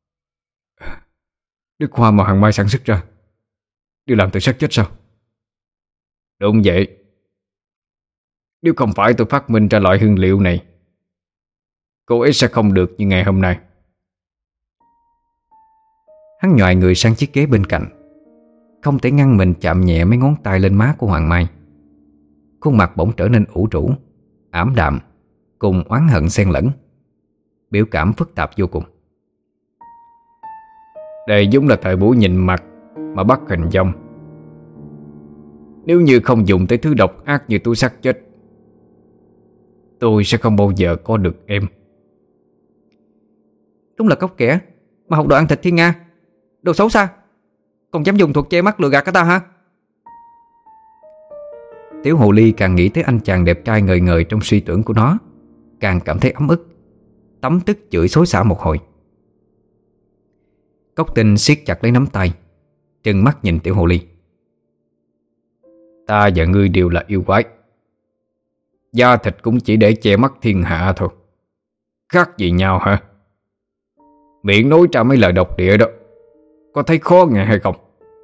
Speaker 1: Nước hoa mà Hằng Mai sản xuất ra đều làm từ xác chết sao? Đúng vậy. Nếu không phải tôi phát minh ra loại hương liệu này, cô ấy sẽ không được như ngày hôm nay. Hắn nhoài người sang chiếc ghế bên cạnh, không thể ngăn mình chạm nhẹ mấy ngón tay lên má của Hoàng Mai. Khuôn mặt bỗng trở nên ủ rũ, ảm đạm, cùng oán hận xen lẫn, biểu cảm phức tạp vô cùng. Đây giống là thời buổi nhìn mặt mà bắt hình dong. Nếu như không dùng tới thứ độc ác như túi xác chết, tôi sẽ không bao giờ có được em.
Speaker 3: Đúng là cóc kẻ mà học đồ ăn thịt thiên nga. Đồ xấu xa, còn dám dùng thuật che mắt lừa gạt cả ta hả?
Speaker 1: Tiểu hồ ly càng nghĩ tới anh chàng đẹp trai ngời ngời trong suy tưởng của nó, càng cảm thấy ấm ức, tấm tức chửi xối xả một hồi. Cóc Tinh siết chặt lấy nắm tay, trừng mắt nhìn tiểu hồ ly. Ta và ngươi đều là yêu quái, da thịt cũng chỉ để che mắt thiên hạ thôi, khác gì nhau hả? Miệng nói ra mấy lời độc địa đó, có thấy khó nghe hay không?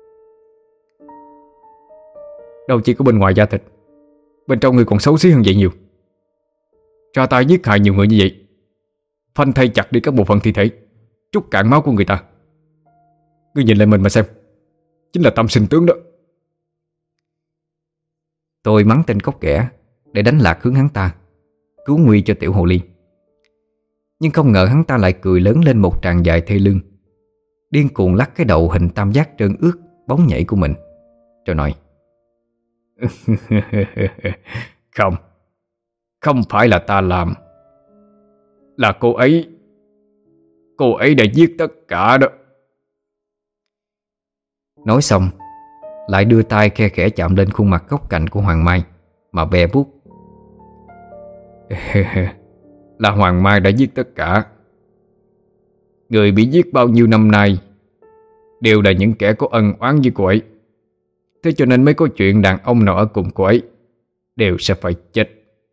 Speaker 2: Đâu chỉ có bên ngoài da thịt, bên trong người còn xấu xí hơn vậy nhiều. Ra tay giết hại nhiều người như vậy, phanh thay chặt đi các bộ phận thi thể, trút cạn máu của người ta. Ngươi nhìn lại mình mà xem, chính là tâm sinh tướng đó.
Speaker 1: Tôi mắng tên cóc ghẻ để đánh lạc hướng hắn ta, cứu nguy cho tiểu hồ ly. Nhưng không ngờ hắn ta lại cười lớn lên một tràng dài thê lương, điên cuồng lắc cái đầu hình tam giác trơn ướt bóng nhảy của mình, rồi nói:
Speaker 2: Không, không phải là ta làm, là cô ấy. Cô ấy đã giết tất cả đó.
Speaker 1: Nói xong lại đưa tay khe khẽ chạm lên khuôn mặt góc cạnh của Hoàng Mai mà ve vuốt.
Speaker 2: Là Hoàng Mai đã giết tất cả. Người bị giết bao nhiêu năm nay đều là những kẻ có ân oán với cô ấy. Thế cho nên mới có chuyện đàn ông nào ở cùng cô ấy đều sẽ phải chết.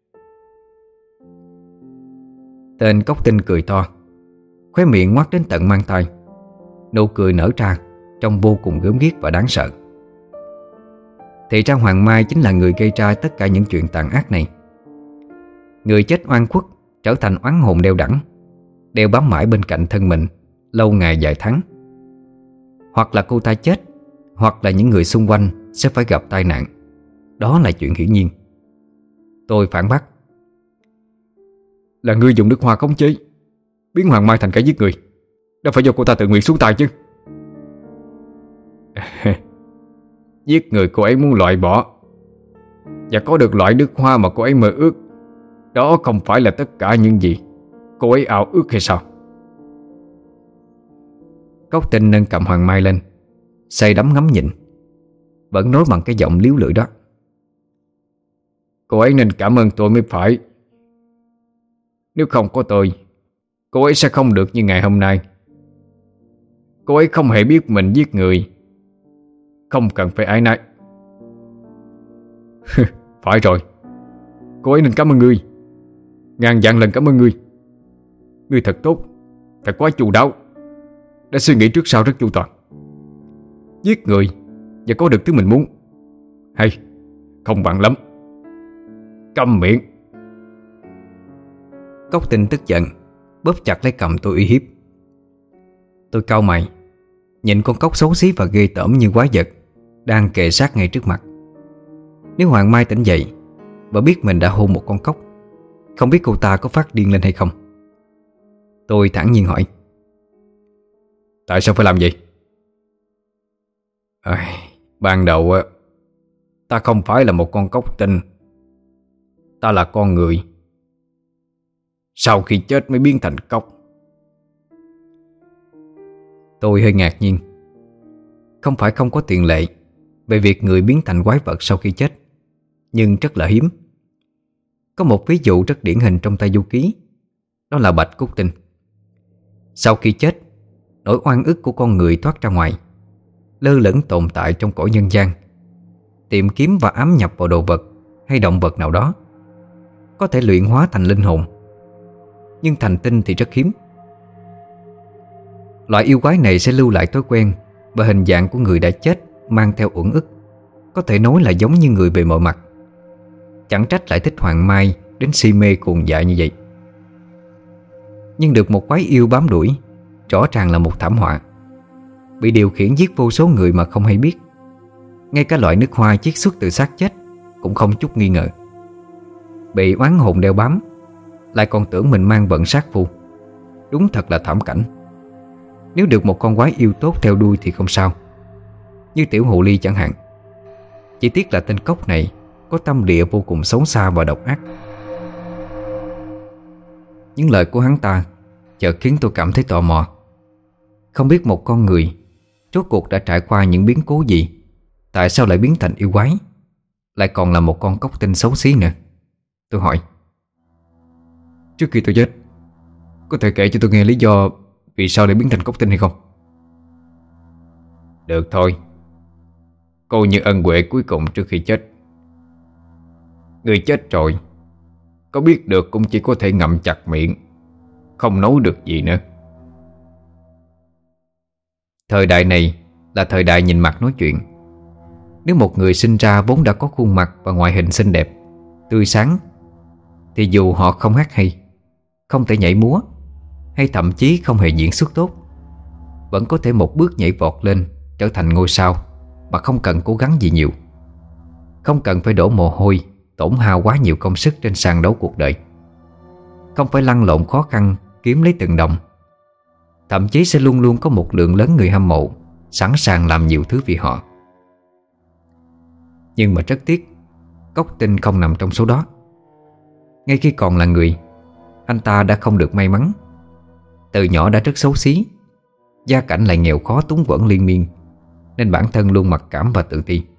Speaker 1: Tên Cóc Tinh cười to, khóe miệng ngoác đến tận mang tai. Nụ cười nở ra trông vô cùng gớm ghiếc và đáng sợ. Thì ra Hoàng Mai chính là người gây ra tất cả những chuyện tàn ác này. Người chết oan khuất trở thành oán hồn đeo đẳng, đeo bám mãi bên cạnh thân mình lâu ngày vài tháng. Hoặc là cô ta chết, hoặc là những người xung quanh sẽ phải gặp tai nạn. Đó là chuyện hiển nhiên. Tôi phản bác.
Speaker 2: Là ngươi dùng nước hoa khống chế, biến Hoàng Mai thành kẻ giết người. Đâu phải do cô ta tự nguyện xuống tay chứ. Giết người cô ấy muốn loại bỏ, và có được loại nước hoa mà cô ấy mơ ước, đó không phải là tất cả những gì cô ấy ao ước hay sao?
Speaker 1: Cốc Tinh nâng cầm Hoàng Mai lên, say đắm ngắm nhìn, vẫn nói bằng cái giọng líu lưỡi đó.
Speaker 2: Cô ấy nên cảm ơn tôi mới phải. Nếu không có tôi, cô ấy sẽ không được như ngày hôm nay. Cô ấy không hề biết mình giết người, không cần phải áy náy. Phải rồi, cô ấy nên cảm ơn ngươi. Ngàn vạn lần cảm ơn ngươi. Ngươi thật tốt, thật quá chu đáo, đã suy nghĩ trước sau rất chu toàn. Giết người và có được thứ mình muốn, hay không bằng lắm. Câm miệng.
Speaker 1: Cốc Tinh tức giận, bóp chặt lấy cầm tôi uy hiếp. Tôi cau mày, nhìn con cốc xấu xí và ghê tởm như quái vật đang kề sát ngay trước mặt. Nếu Hoàng Mai tỉnh dậy và biết mình đã hôn một con cốc, không biết cô ta có phát điên lên hay không. Tôi thản nhiên hỏi:
Speaker 2: Tại sao phải làm vậy?
Speaker 1: À, ban đầu ta không phải là một con cốc tinh, ta là con người. Sau khi chết mới biến thành cốc. Tôi hơi ngạc nhiên. Không phải không có tiền lệ về việc người biến thành quái vật sau khi chết, nhưng rất là hiếm. Có một ví dụ rất điển hình trong Tây Du Ký, đó là Bạch Cốt Tinh. Sau khi chết, nỗi oan ức của con người thoát ra ngoài, lơ lửng tồn tại trong cõi nhân gian, tìm kiếm và ám nhập vào đồ vật hay động vật nào đó, có thể luyện hóa thành linh hồn. Nhưng thành tinh thì rất hiếm. Loại yêu quái này sẽ lưu lại thói quen và hình dạng của người đã chết, mang theo uẩn ức, có thể nói là giống như người về mọi mặt. Chẳng trách lại thích Hoàng Mai đến si mê cuồng dại như vậy. Nhưng được một quái yêu bám đuổi, rõ ràng là một thảm họa. Bị điều khiển giết vô số người mà không hay biết. Ngay cả loại nước hoa chiết xuất từ xác chết cũng không chút nghi ngờ. Bị oán hồn đeo bám, lại còn tưởng mình mang vận sát phu. Đúng thật là thảm cảnh. Nếu được một con quái yêu tốt theo đuôi thì không sao, như tiểu hồ ly chẳng hạn. Chỉ tiếc là tên cốc này có tâm địa vô cùng xấu xa và độc ác. Những lời của hắn ta chợt khiến tôi cảm thấy tò mò. Không biết một con người rốt cuộc đã trải qua những biến cố gì, tại sao lại biến thành yêu quái, lại còn là một con cốc tinh xấu xí nữa. Tôi hỏi:
Speaker 2: Trước khi tôi chết, có thể kể cho tôi nghe lý do vì sao lại biến thành cốc tinh hay không?
Speaker 1: Được thôi, coi như ân huệ cuối cùng trước khi chết. Người chết rồi, có biết được cũng chỉ có thể ngậm chặt miệng, không nói được gì nữa. Thời đại này là thời đại nhìn mặt nói chuyện. Nếu một người sinh ra vốn đã có khuôn mặt và ngoại hình xinh đẹp, tươi sáng, thì dù họ không hát hay, không thể nhảy múa, hay thậm chí không hề diễn xuất tốt, vẫn có thể một bước nhảy vọt lên trở thành ngôi sao mà không cần cố gắng gì nhiều. Không cần phải đổ mồ hôi, tổn hao quá nhiều công sức trên sàn đấu cuộc đời. Không phải lăn lộn khó khăn kiếm lấy từng đồng. Thậm chí sẽ luôn luôn có một lượng lớn người hâm mộ sẵn sàng làm nhiều thứ vì họ. Nhưng mà rất tiếc, Cốc Tinh không nằm trong số đó. Ngay khi còn là người, anh ta đã không được may mắn. Từ nhỏ đã rất xấu xí, gia cảnh lại nghèo khó túng quẫn liên miên, nên bản thân luôn mặc cảm và tự ti.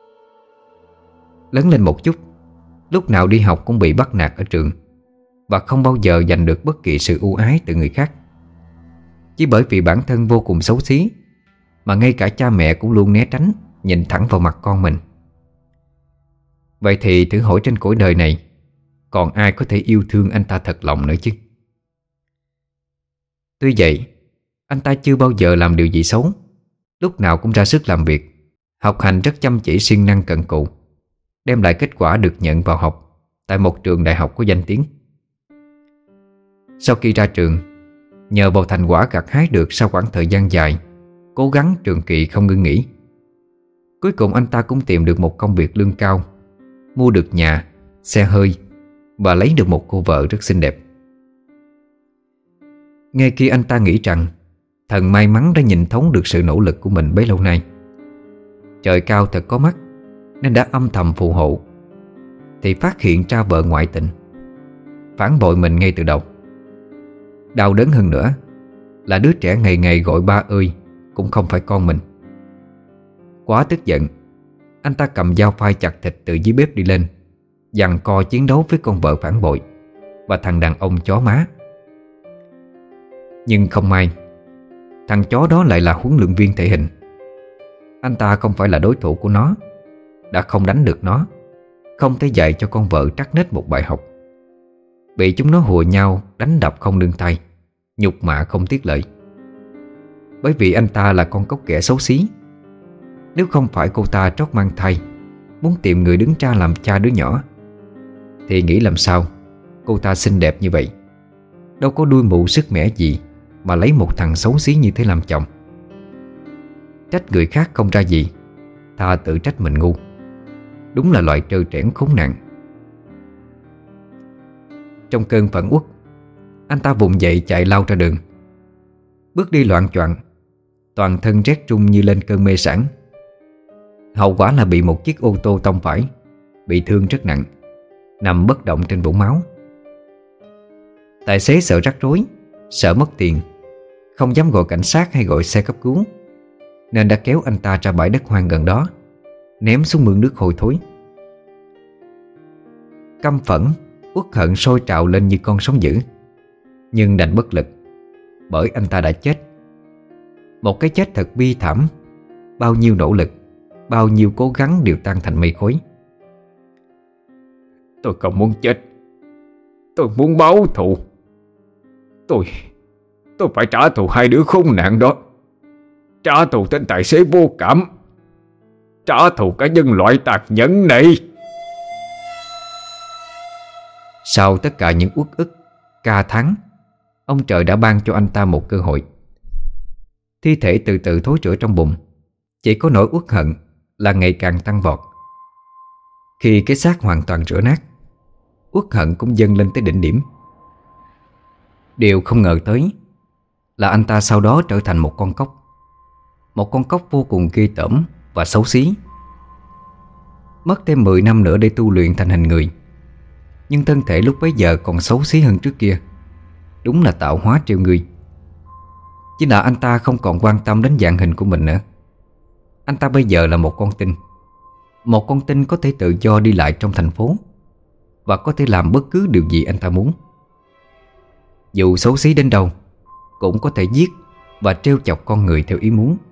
Speaker 1: Lớn lên một chút, lúc nào đi học cũng bị bắt nạt ở trường, và không bao giờ giành được bất kỳ sự ưu ái từ người khác. Chỉ bởi vì bản thân vô cùng xấu xí mà ngay cả cha mẹ cũng luôn né tránh, nhìn thẳng vào mặt con mình. Vậy thì thử hỏi trên cõi đời này còn ai có thể yêu thương anh ta thật lòng nữa chứ? Tuy vậy, anh ta chưa bao giờ làm điều gì xấu, lúc nào cũng ra sức làm việc, học hành rất chăm chỉ, siêng năng cận cù, đem lại kết quả được nhận vào học tại một trường đại học có danh tiếng. Sau khi ra trường, nhờ vào thành quả gặt hái được sau khoảng thời gian dài cố gắng trường kỳ không ngưng nghỉ, cuối cùng anh ta cũng tìm được một công việc lương cao, mua được nhà xe hơi và lấy được một cô vợ rất xinh đẹp. Nghe khi anh ta nghĩ rằng thần may mắn đã nhìn thấu được sự nỗ lực của mình bấy lâu nay, trời cao thật có mắt nên đã âm thầm phù hộ, thì phát hiện ra vợ ngoại tình, phản bội mình ngay từ đầu. Đau đớn hơn nữa là đứa trẻ ngày ngày gọi ba ơi cũng không phải con mình. Quá tức giận, anh ta cầm dao phai chặt thịt từ dưới bếp đi lên, giằng co chiến đấu với con vợ phản bội và thằng đàn ông chó má. Nhưng không may, thằng chó đó lại là huấn luyện viên thể hình. Anh ta không phải là đối thủ của nó, đã không đánh được nó, không thể dạy cho con vợ trắc nết một bài học. Bị chúng nó hùa nhau đánh đập không nương tay, nhục mạ không tiếc lợi. Bởi vì anh ta là con cóc ghẻ xấu xí. Nếu không phải cô ta trót mang thai, muốn tìm người đứng ra làm cha đứa nhỏ, thì nghĩ làm sao cô ta xinh đẹp như vậy, đâu có đuôi mụ sức mẻ gì mà lấy một thằng xấu xí như thế làm chồng. Trách người khác không ra gì, thà tự trách mình ngu. Đúng là loại trơ trẽn khốn nạn. Trong cơn phẫn uất, anh ta vùng dậy chạy lao ra đường. Bước đi loạng choạng, toàn thân rét run như lên cơn mê sảng. Hậu quả là bị một chiếc ô tô tông phải, bị thương rất nặng, nằm bất động trên vũng máu. Tài xế sợ rắc rối, sợ mất tiền, không dám gọi cảnh sát hay gọi xe cấp cứu, nên đã kéo anh ta ra bãi đất hoang gần đó, ném xuống mương nước hôi thối. Căm phẫn, uất hận sôi trào lên như con sóng dữ, nhưng đành bất lực, bởi anh ta đã chết. Một cái chết thật bi thảm. Bao nhiêu nỗ lực, bao nhiêu cố gắng đều tan thành mây khói.
Speaker 2: Tôi không muốn chết. Tôi muốn báo thù. Tôi Tôi phải trả thù hai đứa khốn nạn đó. Trả thù tên tài xế vô cảm. Trả thù cả nhân loại tàn nhẫn này.
Speaker 1: Sau tất cả những uất ức, ca thán, ông trời đã ban cho anh ta một cơ hội. Thi thể từ từ thối rữa trong bụng, chỉ có nỗi uất hận là ngày càng tăng vọt. Khi cái xác hoàn toàn rữa nát, uất hận cũng dâng lên tới đỉnh điểm. Điều không ngờ tới là anh ta sau đó trở thành một con cóc. Một con cóc vô cùng ghê tởm và xấu xí. Mất thêm mười năm nữa để tu luyện thành hình người, nhưng thân thể lúc bấy giờ còn xấu xí hơn trước kia. Đúng là tạo hóa trêu người. Chỉ là anh ta không còn quan tâm đến dạng hình của mình nữa. Anh ta bây giờ là một con tinh. Một con tinh có thể tự do đi lại trong thành phố, và có thể làm bất cứ điều gì anh ta muốn. Dù xấu xí đến đâu, cũng có thể giết và trêu chọc con người theo ý muốn.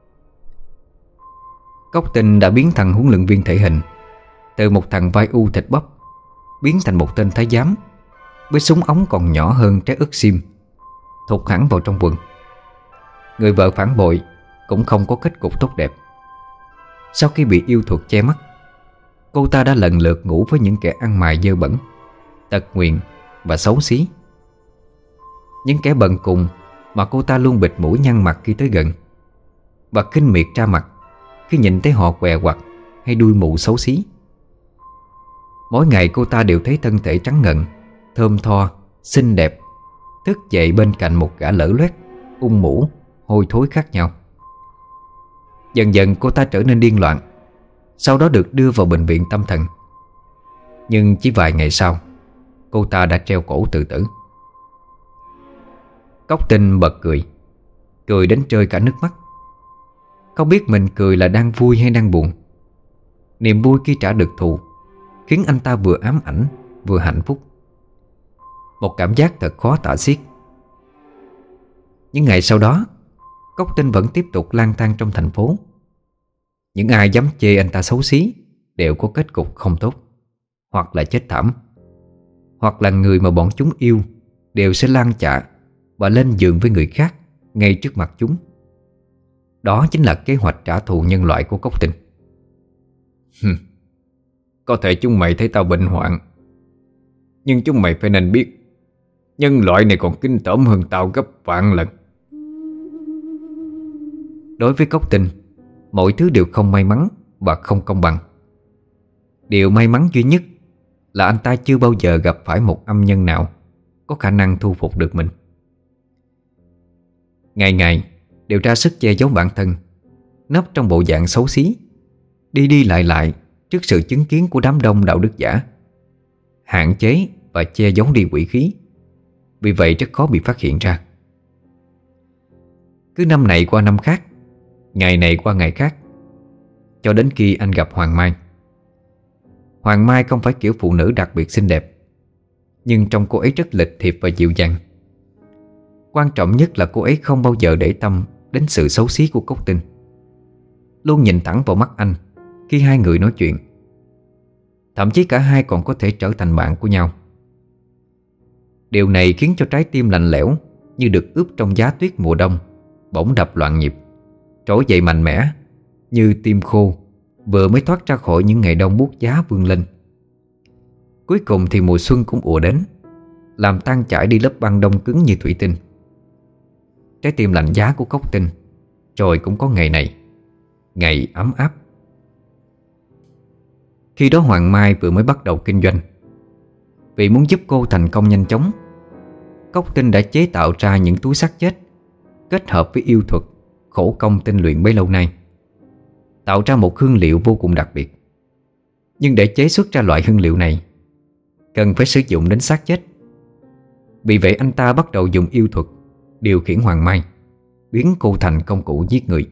Speaker 1: Cóc tinh đã biến thằng huấn luyện viên thể hình từ một thằng vai u thịt bắp biến thành một tên thái giám với súng ống còn nhỏ hơn trái ớt xiêm, thụt hẳn vào trong quần. Người vợ phản bội cũng không có kết cục tốt đẹp. Sau khi bị yêu thuật che mắt, cô ta đã lần lượt ngủ với những kẻ ăn mày dơ bẩn, tật nguyền và xấu xí. Những kẻ bần cùng mà cô ta luôn bịt mũi nhăn mặt khi tới gần, và khinh miệt ra mặt khi nhìn thấy họ què quặt hay đuôi mù xấu xí. Mỗi ngày cô ta đều thấy thân thể trắng ngần, thơm tho, xinh đẹp thức dậy bên cạnh một gã lở loét, ung mũ, hôi thối khác nhau. Dần dần cô ta trở nên điên loạn, sau đó được đưa vào bệnh viện tâm thần. Nhưng chỉ vài ngày sau, cô ta đã treo cổ tự tử. Cóc tinh bật cười, cười đến rơi cả nước mắt. Không biết mình cười là đang vui hay đang buồn. Niềm vui khi trả được thù khiến anh ta vừa ám ảnh vừa hạnh phúc. Một cảm giác thật khó tả xiết. Những ngày sau đó, Cóc tinh vẫn tiếp tục lang thang trong thành phố. Những ai dám chê anh ta xấu xí đều có kết cục không tốt, hoặc là chết thảm, hoặc là người mà bọn chúng yêu đều sẽ lan chạ và lên giường với người khác ngay trước mặt chúng. Đó chính là kế hoạch trả thù nhân loại của Cóc tinh.
Speaker 2: Có thể chúng mày thấy tao bệnh hoạn, nhưng chúng mày phải nên biết, nhân loại này còn kinh tởm hơn tao gấp vạn lần.
Speaker 1: Đối với Cóc tinh, mọi thứ đều không may mắn và không công bằng. Điều may mắn duy nhất là anh ta chưa bao giờ gặp phải một âm nhân nào có khả năng thu phục được mình. Ngày ngày đều ra sức che giấu bản thân, nấp trong bộ dạng xấu xí, đi đi lại lại trước sự chứng kiến của đám đông đạo đức giả, hạn chế và che giấu đi quỷ khí. Vì vậy rất khó bị phát hiện ra. Cứ năm này qua năm khác, ngày này qua ngày khác, cho đến khi anh gặp Hoàng Mai. Hoàng Mai không phải kiểu phụ nữ đặc biệt xinh đẹp, nhưng trong cô ấy rất lịch thiệp và dịu dàng. Quan trọng nhất là cô ấy không bao giờ để tâm đến sự xấu xí của Cốc Tinh, luôn nhìn thẳng vào mắt anh khi hai người nói chuyện. Thậm chí cả hai còn có thể trở thành bạn của nhau. Điều này khiến cho trái tim lạnh lẽo như được ướp trong giá tuyết mùa đông bỗng đập loạn nhịp, trỗi dậy mạnh mẽ như tim khô vừa mới thoát ra khỏi những ngày đông buốt giá vươn lên. Cuối cùng thì mùa xuân cũng ùa đến, làm tan chảy đi lớp băng đông cứng như thủy tinh. Trái tim lạnh giá của Cốc Tinh rồi cũng có ngày này, ngày ấm áp. Khi đó Hoàng Mai vừa mới bắt đầu kinh doanh. Vì muốn giúp cô thành công nhanh chóng, Cốc Tinh đã chế tạo ra những túi xác chết kết hợp với yêu thuật khổ công tinh luyện bấy lâu nay, tạo ra một hương liệu vô cùng đặc biệt. Nhưng để chế xuất ra loại hương liệu này cần phải sử dụng đến xác chết. Vì vậy anh ta bắt đầu dùng yêu thuật điều khiển Hoàng Mai, biến cô thành công cụ giết người.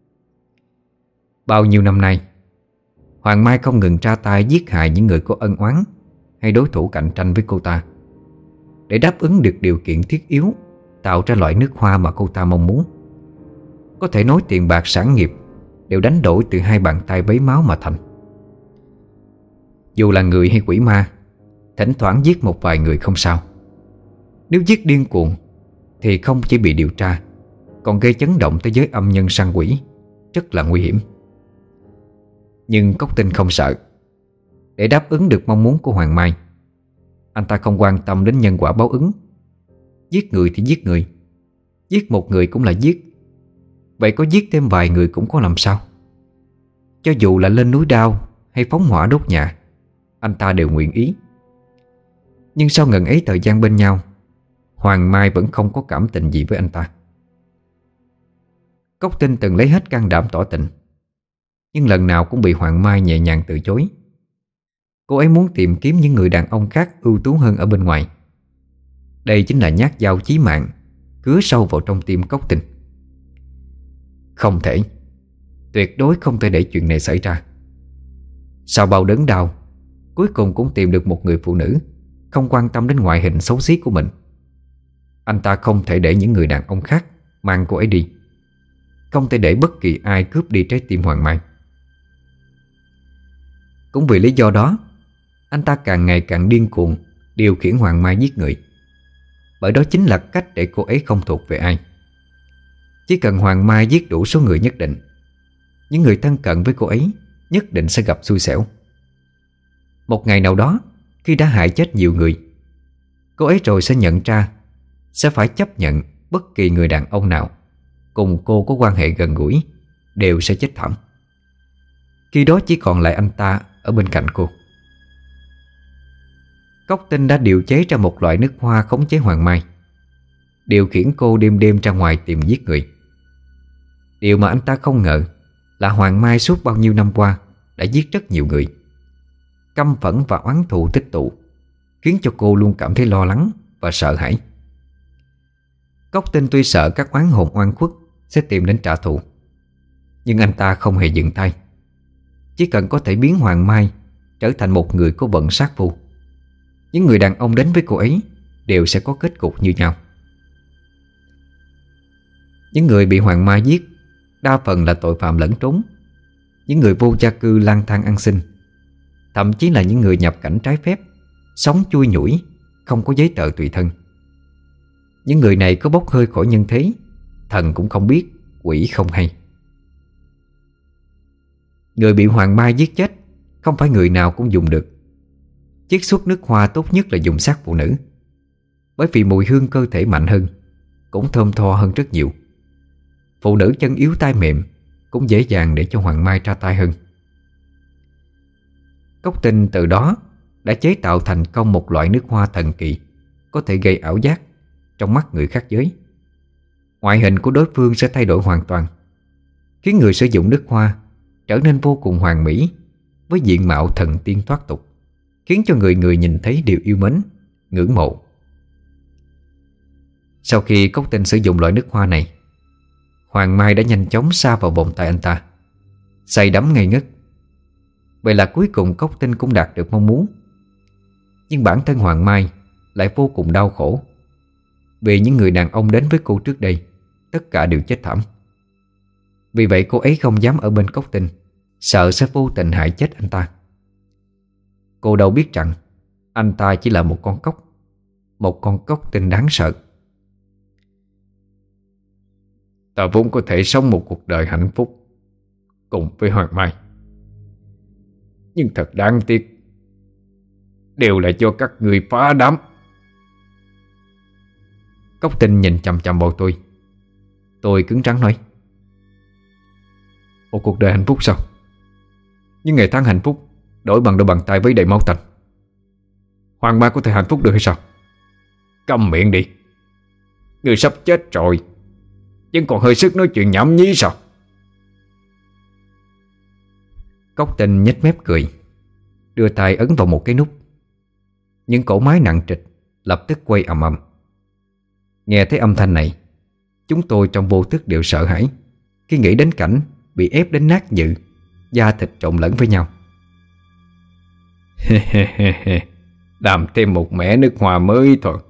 Speaker 1: Bao nhiêu năm nay, Hoàng Mai không ngừng ra tay giết hại những người có ân oán hay đối thủ cạnh tranh với cô ta, để đáp ứng được điều kiện thiết yếu tạo ra loại nước hoa mà cô ta mong muốn. Có thể nói tiền bạc sản nghiệp đều đánh đổi từ hai bàn tay bấy máu mà thành. Dù là người hay quỷ ma, thỉnh thoảng giết một vài người không sao. Nếu giết điên cuồng thì không chỉ bị điều tra, còn gây chấn động tới giới âm nhân săn quỷ, rất là nguy hiểm. Nhưng Cốc Tinh không sợ. Để đáp ứng được mong muốn của Hoàng Mai, anh ta không quan tâm đến nhân quả báo ứng. Giết người thì giết người, giết một người cũng là giết. Vậy có giết thêm vài người cũng có làm sao? Cho dù là lên núi đao hay phóng hỏa đốt nhà, anh ta đều nguyện ý. Nhưng sau ngần ấy thời gian bên nhau, Hoàng Mai vẫn không có cảm tình gì với anh ta. Cốc Tinh từng lấy hết can đảm tỏ tình, nhưng lần nào cũng bị Hoàng Mai nhẹ nhàng từ chối. Cô ấy muốn tìm kiếm những người đàn ông khác ưu tú hơn ở bên ngoài. Đây chính là nhát dao chí mạng cứa sâu vào trong tim Cốc Tinh. Không thể, tuyệt đối không thể để chuyện này xảy ra. Sau bao đớn đau, cuối cùng cũng tìm được một người phụ nữ không quan tâm đến ngoại hình xấu xí của mình. Anh ta không thể để những người đàn ông khác mang cô ấy đi, không thể để bất kỳ ai cướp đi trái tim Hoàng Mai. Cũng vì lý do đó, anh ta càng ngày càng điên cuồng điều khiển Hoàng Mai giết người. Bởi đó chính là cách để cô ấy không thuộc về ai. Chỉ cần Hoàng Mai giết đủ số người nhất định, những người thân cận với cô ấy nhất định sẽ gặp xui xẻo. Một ngày nào đó, khi đã hại chết nhiều người, cô ấy rồi sẽ nhận ra, sẽ phải chấp nhận bất kỳ người đàn ông nào cùng cô có quan hệ gần gũi đều sẽ chết thảm. Khi đó chỉ còn lại anh ta ở bên cạnh cô. Cốc Tinh đã điều chế ra một loại nước hoa khống chế Hoàng Mai, điều khiển cô đêm đêm ra ngoài tìm giết người. Điều mà anh ta không ngờ là Hoàng Mai suốt bao nhiêu năm qua đã giết rất nhiều người. Căm phẫn và oán thù tích tụ khiến cho cô luôn cảm thấy lo lắng và sợ hãi. Cốc Tinh tuy sợ các oán hồn oan khuất sẽ tìm đến trả thù, nhưng anh ta không hề dừng tay. Chỉ cần có thể biến Hoàng Mai trở thành một người có vận sát phu, những người đàn ông đến với cô ấy đều sẽ có kết cục như nhau. Những người bị Hoàng Mai giết đa phần là tội phạm lẫn trốn, những người vô gia cư lang thang ăn xin, thậm chí là những người nhập cảnh trái phép, sống chui nhủi, không có giấy tờ tùy thân. Những người này có bốc hơi khỏi nhân thế, thần cũng không biết, quỷ không hay. Người bị Hoàng Mai giết chết không phải người nào cũng dùng được. Chiết xuất nước hoa tốt nhất là dùng xác phụ nữ, bởi vì mùi hương cơ thể mạnh hơn, cũng thơm tho hơn rất nhiều. Phụ nữ chân yếu tay mềm cũng dễ dàng để cho Hoàng Mai ra tay hơn. Cốc Tinh từ đó đã chế tạo thành công một loại nước hoa thần kỳ có thể gây ảo giác trong mắt người khác giới. Ngoại hình của đối phương sẽ thay đổi hoàn toàn, khiến người sử dụng nước hoa trở nên vô cùng hoàn mỹ, với diện mạo thần tiên thoát tục, khiến cho người người nhìn thấy đều yêu mến, ngưỡng mộ. Sau khi Cốc Tinh sử dụng loại nước hoa này, Hoàng Mai đã nhanh chóng sa vào vòng tay anh ta, say đắm ngây ngất. Vậy là cuối cùng Cốc Tinh cũng đạt được mong muốn. Nhưng bản thân Hoàng Mai lại vô cùng đau khổ, vì những người đàn ông đến với cô trước đây tất cả đều chết thảm. Vì vậy cô ấy không dám ở bên Cốc Tinh, sợ sẽ vô tình hại chết anh ta. Cô đâu biết rằng anh ta chỉ là một con cóc, một con cóc tinh đáng sợ.
Speaker 2: Ta vốn có thể sống một cuộc đời hạnh phúc cùng với Hoàng Mai, nhưng thật đáng tiếc, đều là do các người phá đám.
Speaker 1: Cốc Tinh nhìn chằm chằm vào tôi. Tôi cứng rắn nói:
Speaker 2: một cuộc đời hạnh phúc sao? Nhưng ngày tháng hạnh phúc đổi bằng đôi bàn tay với đầy máu tanh. Hoàng Mai có thể hạnh phúc được hay sao? Câm miệng đi. Người sắp chết rồi, nhưng còn hơi sức nói chuyện nhảm nhí sao?
Speaker 1: Cốc Tinh nhếch mép cười, đưa tay ấn vào một cái nút. Những cỗ máy nặng trịch lập tức quay ầm ầm. Nghe thấy âm thanh này, chúng tôi trong vô thức đều sợ hãi khi nghĩ đến cảnh bị ép đến nát nhừ, da thịt trộn lẫn với nhau.
Speaker 2: Làm thêm một mẻ nước hoa mới thôi.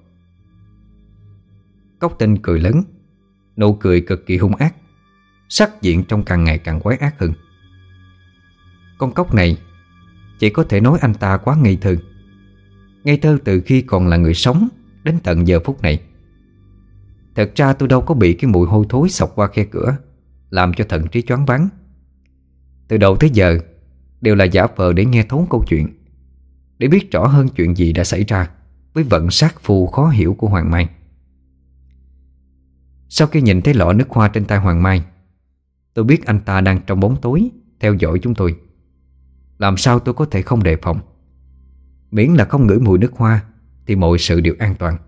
Speaker 1: Cốc Tinh cười lớn, nụ cười cực kỳ hung ác, sắc diện trông càng ngày càng quái ác hơn. Con cóc này chỉ có thể nói anh ta quá ngây thơ. Ngây thơ từ khi còn là người sống đến tận giờ phút này. Thật ra tôi đâu có bị cái mùi hôi thối xộc qua khe cửa làm cho thần trí choáng váng. Từ đầu tới giờ đều là giả vờ để nghe thấu câu chuyện, để biết rõ hơn chuyện gì đã xảy ra với vận sát phù khó hiểu của Hoàng Mai. Sau khi nhìn thấy lọ nước hoa trên tay Hoàng Mai, tôi biết anh ta đang trong bóng tối theo dõi chúng tôi. Làm sao tôi có thể không đề phòng? Miễn là không ngửi mùi nước hoa thì mọi sự đều an toàn.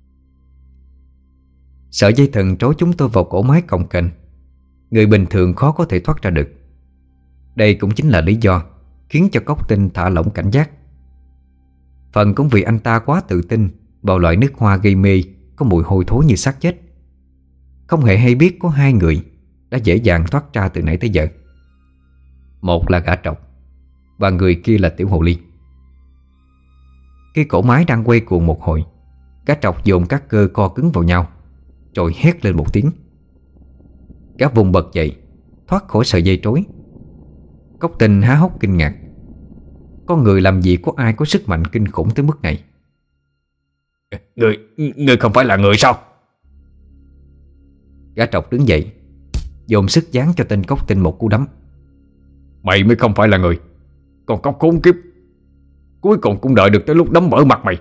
Speaker 1: Sợi dây thừng trói chúng tôi vào cổ máy cồng kềnh, người bình thường khó có thể thoát ra được. Đây cũng chính là lý do khiến cho Cốc Tinh thả lỏng cảnh giác. Phần cũng vì anh ta quá tự tin vào loại nước hoa gây mê có mùi hôi thối như xác chết, không hề hay biết có hai người đã dễ dàng thoát ra từ nãy tới giờ. Một là gã trọc, và người kia là tiểu hồ ly. Khi cổ máy đang quay cuồng một hồi, gã trọc dồn các cơ co cứng vào nhau, rồi hét lên một tiếng. Gã vùng bật dậy, thoát khỏi sợi dây trối. Cốc Tinh há hốc kinh ngạc. Con người làm gì có ai có sức mạnh kinh khủng tới mức này?
Speaker 2: Người, người không phải là người sao?
Speaker 1: Gã trọc đứng dậy, dồn sức giáng cho tên Cốc Tinh một cú đấm.
Speaker 2: Mày mới không phải là người, còn cóc khốn kiếp, cuối cùng cũng đợi được tới lúc đấm vỡ mặt mày.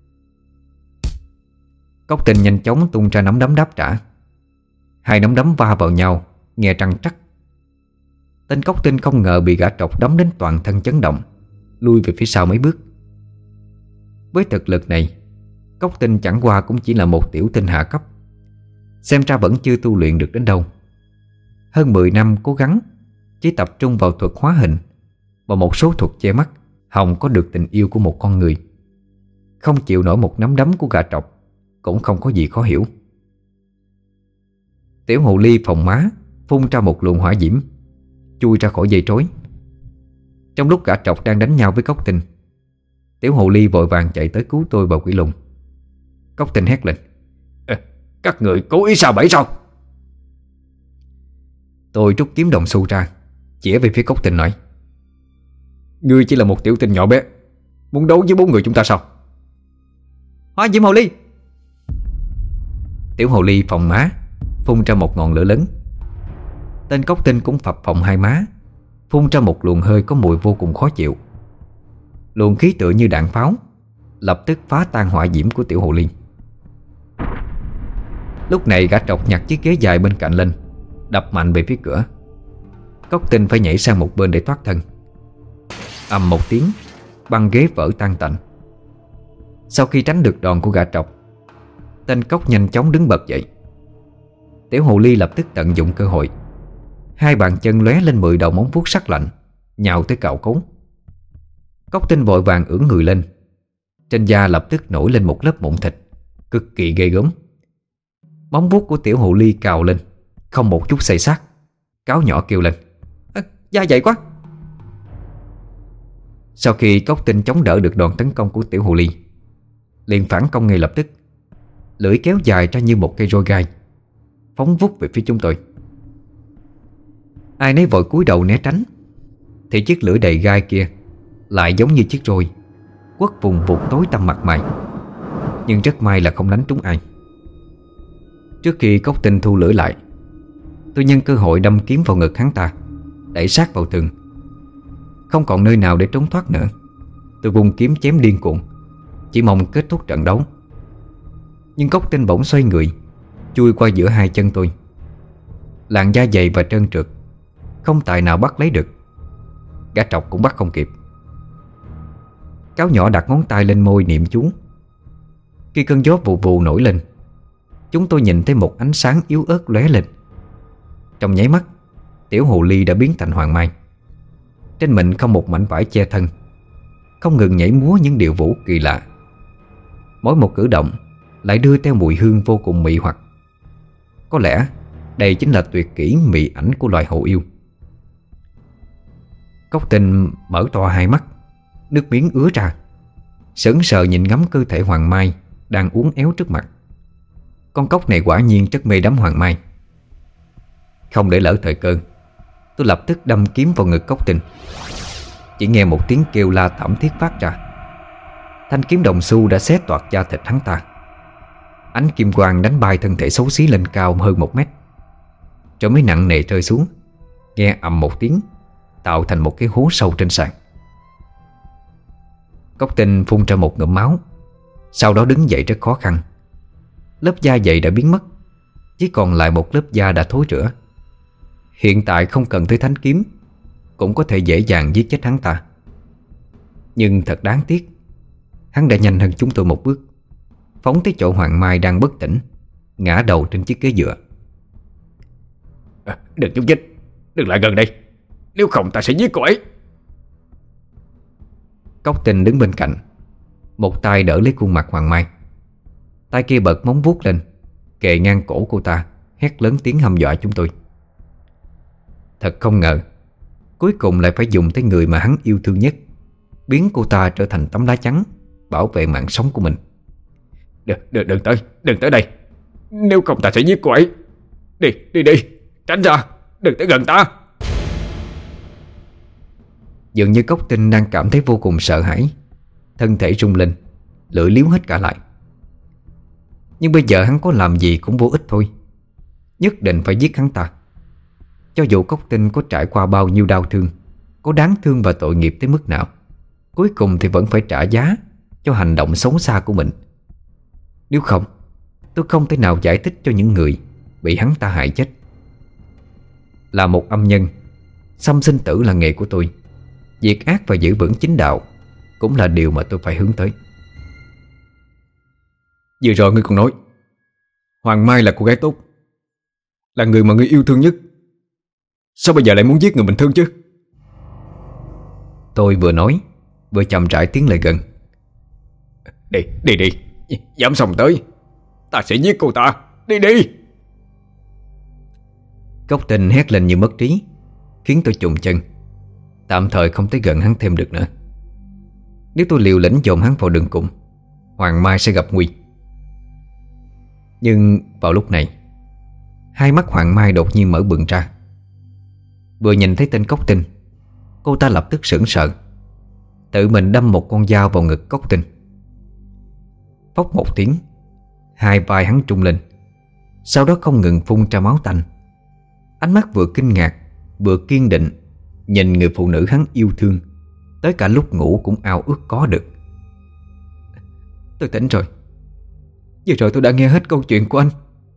Speaker 1: Cốc Tinh nhanh chóng tung ra nắm đấm đáp trả. Hai nắm đấm va vào nhau, nghe trăng trắc. Tên Cốc Tinh không ngờ bị gã trọc đấm đến toàn thân chấn động, lui về phía sau mấy bước. Với thực lực này, Cốc Tinh chẳng qua cũng chỉ là một tiểu tinh hạ cấp, xem ra vẫn chưa tu luyện được đến đâu. Hơn mười năm cố gắng chỉ tập trung vào thuật hóa hình và một số thuật che mắt, hòng có được tình yêu của một con người. Không chịu nổi một nắm đấm của gã trọc cũng không có gì khó hiểu. Tiểu hồ ly phồng má, phun ra một luồng hỏa diễm, chui ra khỏi dây trối. Trong lúc gã trọc đang đánh nhau với Cốc Tinh, tiểu hồ ly vội vàng chạy tới cứu tôi và Quỷ Lùn. Cốc Tinh hét lên:
Speaker 2: à, các người cố ý sao bẫy sao?
Speaker 1: Tôi rút kiếm đồng xu ra, chĩa về phía Cốc Tinh nói:
Speaker 2: ngươi chỉ là một tiểu tinh nhỏ bé, muốn đấu với bốn người chúng ta sao?
Speaker 3: Hóa diễm hồ ly!
Speaker 1: Tiểu hồ ly phồng má, phun ra một ngọn lửa lớn. Tên Cốc Tinh cũng phập phồng hai má, phun ra một luồng hơi có mùi vô cùng khó chịu. Luồng khí tựa như đạn pháo, lập tức phá tan hỏa diễm của tiểu hồ ly. Lúc này gã trọc nhặt chiếc ghế dài bên cạnh lên, đập mạnh về phía cửa. Cốc Tinh phải nhảy sang một bên để thoát thân. Ầm một tiếng, băng ghế vỡ tan tành. Sau khi tránh được đòn của gã trọc, tên cóc nhanh chóng đứng bật dậy. Tiểu hồ ly lập tức tận dụng cơ hội, hai bàn chân lóe lên mười đầu móng vuốt sắc lạnh, nhào tới cào cấu. Cóc Tinh vội vàng ưỡn người lên. Trên da lập tức nổi lên một lớp mụn thịt cực kỳ ghê gớm. Móng vuốt của tiểu hồ ly cào lên, không một chút xây sát. Cáo nhỏ kêu lên: à, da dày quá. Sau khi Cóc Tinh chống đỡ được đòn tấn công của tiểu hồ ly, liền phản công ngay lập tức, lưỡi kéo dài ra như một cây roi gai, phóng vút về phía chúng tôi. Ai nấy vội cúi đầu né tránh, thì chiếc lưỡi đầy gai kia lại giống như chiếc roi quất vùng vụt tối tăm mặt mày. Nhưng rất may là không đánh trúng ai. Trước khi Cóc Tinh thu lưỡi lại, tôi nhân cơ hội đâm kiếm vào ngực hắn ta, đẩy sát vào tường. Không còn nơi nào để trốn thoát nữa, tôi vung kiếm chém điên cuồng, chỉ mong kết thúc trận đấu. Nhưng Cóc Tinh bỗng xoay người, chui qua giữa hai chân tôi. Làn da dày và trơn trượt, không tài nào bắt lấy được. Gã trọc cũng bắt không kịp. Cáo nhỏ đặt ngón tay lên môi niệm chú. Khi cơn gió vù vù nổi lên, chúng tôi nhìn thấy một ánh sáng yếu ớt lóe lên. Trong nháy mắt, tiểu hồ ly đã biến thành hoàng mai. Trên mình không một mảnh vải che thân, không ngừng nhảy múa những điệu vũ kỳ lạ. Mỗi một cử động lại đưa theo mùi hương vô cùng mị hoặc. Có lẽ đây chính là tuyệt kỹ mị ảnh của loài hổ yêu. Cóc Tinh mở to hai mắt, nước miếng ứa ra, sững sờ nhìn ngắm cơ thể hoàng mai đang uốn éo trước mặt. Con cóc này quả nhiên rất mê đắm hoàng mai. Không để lỡ thời cơ, tôi lập tức đâm kiếm vào ngực Cóc Tinh. Chỉ nghe một tiếng kêu la thảm thiết phát ra. Thanh kiếm đồng xu đã xé toạc da thịt hắn ta. Ánh kim quang đánh bay thân thể xấu xí lên cao hơn một mét, rồi mới nặng nề rơi xuống, nghe ầm một tiếng, tạo thành một cái hố sâu trên sàn. Cóc Tinh phun ra một ngụm máu, sau đó đứng dậy rất khó khăn. Lớp da dày đã biến mất, chỉ còn lại một lớp da đã thối rữa. Hiện tại không cần tới thánh kiếm cũng có thể dễ dàng giết chết hắn ta. Nhưng thật đáng tiếc, hắn đã nhanh hơn chúng tôi một bước, phóng tới chỗ hoàng mai đang bất tỉnh, ngã đầu trên chiếc ghế dựa.
Speaker 2: à, Đừng nhúc nhích, đừng lại gần đây, nếu không ta sẽ giết cô ấy.
Speaker 1: Cóc Tinh đứng bên cạnh, một tay đỡ lấy khuôn mặt hoàng mai, tay kia bật móng vuốt lên, kề ngang cổ cô ta, hét lớn tiếng hăm dọa chúng tôi. Thật không ngờ, cuối cùng lại phải dùng tới người mà hắn yêu thương nhất, biến cô ta trở thành tấm lá chắn bảo vệ mạng sống của mình.
Speaker 2: Đừng, đừng, đừng tới, đừng tới đây, nếu không ta sẽ giết cô ấy. Đi, đi đi, tránh ra, đừng tới gần ta.
Speaker 1: Dường như Cóc Tinh đang cảm thấy vô cùng sợ hãi, thân thể rung lên, lưỡi liếu hết cả lại. Nhưng bây giờ hắn có làm gì cũng vô ích thôi. Nhất định phải giết hắn ta. Cho dù Cóc Tinh có trải qua bao nhiêu đau thương, có đáng thương và tội nghiệp tới mức nào, cuối cùng thì vẫn phải trả giá cho hành động xấu xa của mình. Nếu không, tôi không thể nào giải thích cho những người bị hắn ta hại chết. Là một âm nhân, xăm sinh tử là nghề của tôi. Diệt ác và giữ vững chính đạo cũng là điều mà tôi phải hướng tới.
Speaker 2: Vừa rồi ngươi còn nói Hoàng Mai là cô gái tốt, là người mà ngươi yêu thương nhất, sao bây giờ lại muốn giết người mình thương chứ?
Speaker 1: Tôi vừa nói vừa chậm rãi tiến lại gần.
Speaker 2: Đi, đi đi, dám xông tới, ta sẽ giết cô ta. Đi đi.
Speaker 1: Cóc Tinh hét lên như mất trí, khiến tôi chùng chân, tạm thời không tới gần hắn thêm được nữa. Nếu tôi liều lĩnh dồn hắn vào đường cùng, Hoàng Mai sẽ gặp nguy. Nhưng vào lúc này, hai mắt Hoàng Mai đột nhiên mở bừng ra. Vừa nhìn thấy tên Cóc Tinh, cô ta lập tức sững sờ, tự mình đâm một con dao vào ngực Cóc Tinh. Phốc một tiếng, hai vai hắn trung lên, sau đó không ngừng phun ra máu tanh. Ánh mắt vừa kinh ngạc vừa kiên định nhìn người phụ nữ hắn yêu thương, tới cả lúc ngủ cũng ao ước có được. Tôi tỉnh rồi. Vừa rồi tôi đã nghe hết câu chuyện của anh.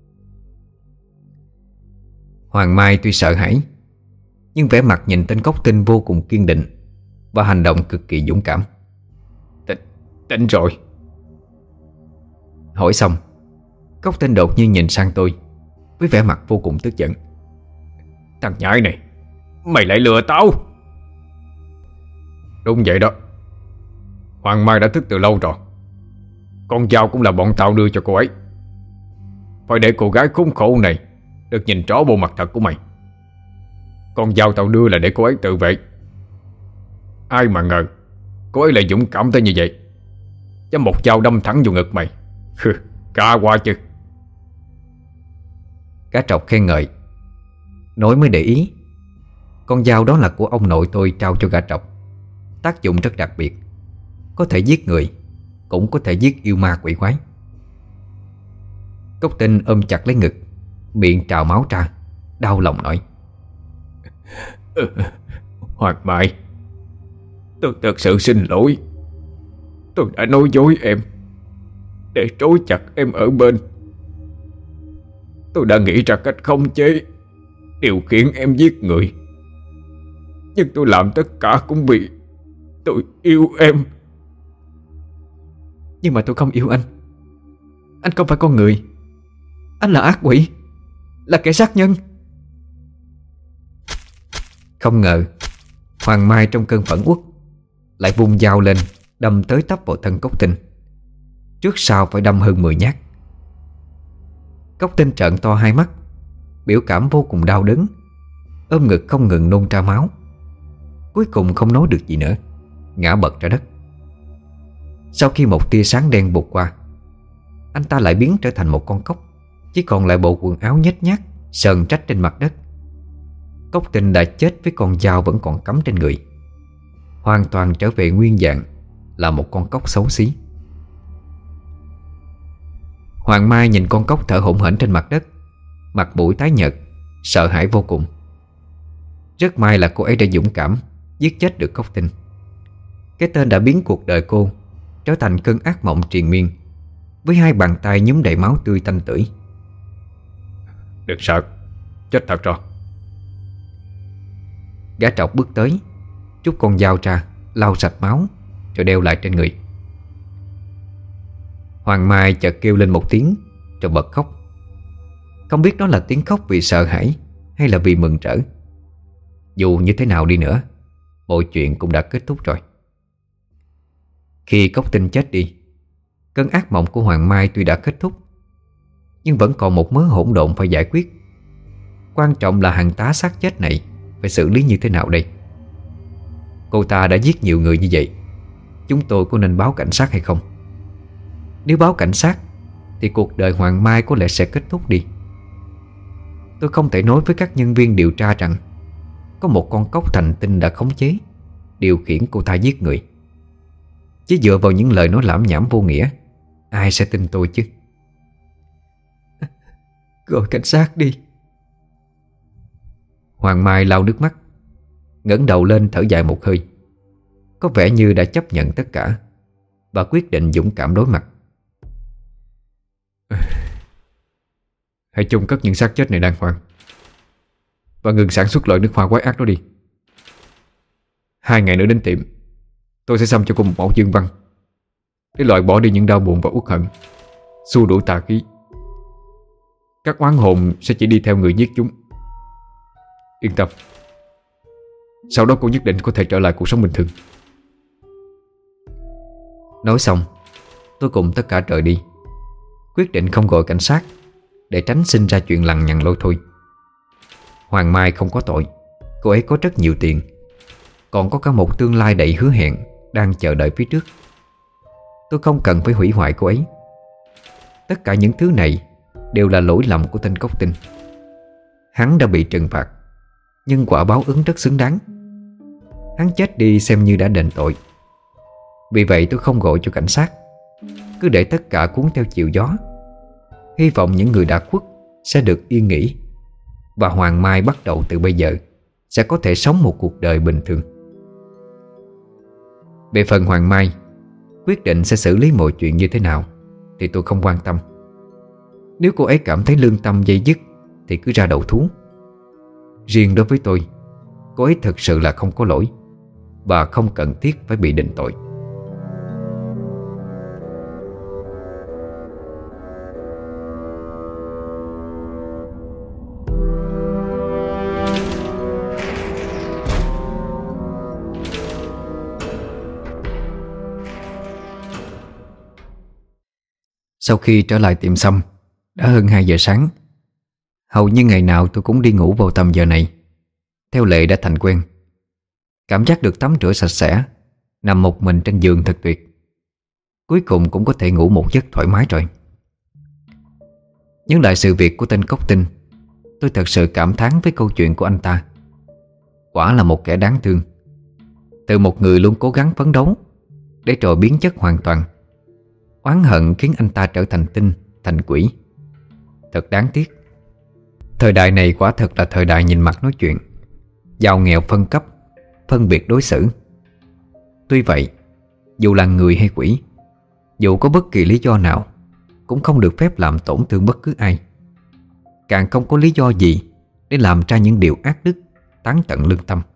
Speaker 1: Hoàng Mai tuy sợ hãi, nhưng vẻ mặt nhìn tên Cóc Tinh vô cùng kiên định và hành động cực kỳ dũng cảm.
Speaker 2: Tỉnh rồi.
Speaker 1: Hỏi xong, Cốc Tinh đột nhiên nhìn sang tôi với vẻ mặt vô cùng tức giận.
Speaker 2: Thằng nhãi này, mày lại lừa tao. Đúng vậy đó. Hoàng Mai đã thức từ lâu rồi. Con dao cũng là bọn tao đưa cho cô ấy. Phải để cô gái khốn khổ này được nhìn rõ bộ mặt thật của mày. Con dao tao đưa là để cô ấy tự vệ. Ai mà ngờ cô ấy lại dũng cảm tới như vậy, dám một dao đâm thẳng vào ngực mày. Cả qua chứ.
Speaker 1: Cá Trọc khen ngợi. Nói mới để ý, con dao đó là của ông nội tôi trao cho Gã Trọc. Tác dụng rất đặc biệt, có thể giết người, cũng có thể giết yêu ma quỷ quái. Cốc Tinh ôm chặt lấy ngực, miệng trào máu ra, đau lòng nói:
Speaker 2: Hoàng Mai, tôi thật sự xin lỗi. Tôi đã nói dối em để trói chặt em ở bên. Tôi đã nghĩ ra cách khống chế, điều khiển em giết người. Nhưng tôi làm tất cả cũng vì tôi yêu em.
Speaker 3: Nhưng mà tôi không yêu anh. Anh không phải con người. Anh là ác quỷ, là kẻ sát nhân.
Speaker 1: Không ngờ Hoàng Mai trong cơn phẫn uất lại vung dao lên, đâm tới tấp vào thân Cốc Tinh. Trước sau phải đâm hơn mười nhát. Cốc Tinh trợn to hai mắt, biểu cảm vô cùng đau đớn, ôm ngực không ngừng nôn ra máu. Cuối cùng không nói được gì nữa, ngã bật ra đất. Sau khi một tia sáng đen vụt qua, anh ta lại biến trở thành một con cóc, chỉ còn lại bộ quần áo nhếch nhác sờn trách trên mặt đất. Cốc Tinh đã chết với con dao vẫn còn cắm trên người, hoàn toàn trở về nguyên dạng, là một con cóc xấu xí. Hoàng Mai nhìn con cóc thở hổn hển trên mặt đất, mặt mũi tái nhợt, sợ hãi vô cùng. Rất may là cô ấy đã dũng cảm giết chết được Cốc Tinh. Cái tên đã biến cuộc đời cô trở thành cơn ác mộng triền miên, với hai bàn tay nhúm đầy máu tươi tanh tưởi.
Speaker 2: Đừng sợ, chết thật rồi.
Speaker 1: Gã Trọc bước tới, rút con dao ra, lau sạch máu rồi đeo lại trên người. Hoàng Mai chợt kêu lên một tiếng rồi bật khóc. Không biết đó là tiếng khóc vì sợ hãi hay là vì mừng rỡ. Dù như thế nào đi nữa, mọi chuyện cũng đã kết thúc rồi. Khi Cốc Tinh chết đi, cơn ác mộng của Hoàng Mai tuy đã kết thúc, nhưng vẫn còn một mớ hỗn độn phải giải quyết. Quan trọng là hàng tá xác chết này phải xử lý như thế nào đây? Cô ta đã giết nhiều người như vậy, chúng tôi có nên báo cảnh sát hay không? Nếu báo cảnh sát thì cuộc đời Hoàng Mai có lẽ sẽ kết thúc đi. Tôi không thể nói với các nhân viên điều tra rằng có một con cóc thành tinh đã khống chế, điều khiển cô ta giết người. Chỉ dựa vào những lời nói lảm nhảm vô nghĩa, ai sẽ tin tôi chứ?
Speaker 3: Gọi cảnh sát đi.
Speaker 1: Hoàng Mai lau nước mắt, ngẩng đầu lên thở dài một hơi. Có vẻ như đã chấp nhận tất cả và quyết định dũng cảm đối mặt.
Speaker 2: Hãy chôn cất những xác chết này đàng hoàng và ngừng sản xuất loại nước hoa quái ác đó đi. Hai ngày nữa đến tiệm, tôi sẽ xăm cho cô một mẫu dương văn để loại bỏ đi những đau buồn và uất hận, xua đuổi tà khí. Các oán hồn sẽ chỉ đi theo người giết chúng. Yên tâm, sau đó cô nhất định có thể trở lại cuộc sống bình thường.
Speaker 1: Nói xong, tôi cùng tất cả rời đi, quyết định không gọi cảnh sát để tránh sinh ra chuyện lằng nhằng lôi thôi. Hoàng Mai không có tội, cô ấy có rất nhiều tiền, còn có cả một tương lai đầy hứa hẹn đang chờ đợi phía trước. Tôi không cần phải hủy hoại cô ấy. Tất cả những thứ này đều là lỗi lầm của tên Cốc Tinh. Hắn đã bị trừng phạt, nhưng quả báo ứng rất xứng đáng. Hắn chết đi xem như đã đền tội. Vì vậy tôi không gọi cho cảnh sát, cứ để tất cả cuốn theo chiều gió. Hy vọng những người đã khuất sẽ được yên nghỉ, và Hoàng Mai bắt đầu từ bây giờ sẽ có thể sống một cuộc đời bình thường. Về phần Hoàng Mai, quyết định sẽ xử lý mọi chuyện như thế nào thì tôi không quan tâm. Nếu cô ấy cảm thấy lương tâm dây dứt thì cứ ra đầu thú. Riêng đối với tôi, cô ấy thực sự là không có lỗi và không cần thiết phải bị định tội. Sau khi trở lại tiệm xăm, đã hơn hai giờ sáng. Hầu như ngày nào tôi cũng đi ngủ vào tầm giờ này. Theo lệ đã thành quen. Cảm giác được tắm rửa sạch sẽ, nằm một mình trên giường thật tuyệt. Cuối cùng cũng có thể ngủ một giấc thoải mái rồi. Nhớ lại sự việc của tên Cốc Tinh, tôi thật sự cảm thán với câu chuyện của anh ta. Quả là một kẻ đáng thương. Từ một người luôn cố gắng phấn đấu, để rồi biến chất hoàn toàn. Oán hận khiến anh ta trở thành tinh, thành quỷ. Thật đáng tiếc. Thời đại này quả thật là thời đại nhìn mặt nói chuyện, giàu nghèo phân cấp, phân biệt đối xử. Tuy vậy, dù là người hay quỷ, dù có bất kỳ lý do nào, cũng không được phép làm tổn thương bất cứ ai. Càng không có lý do gì để làm ra những điều ác đức, tán tận lương tâm.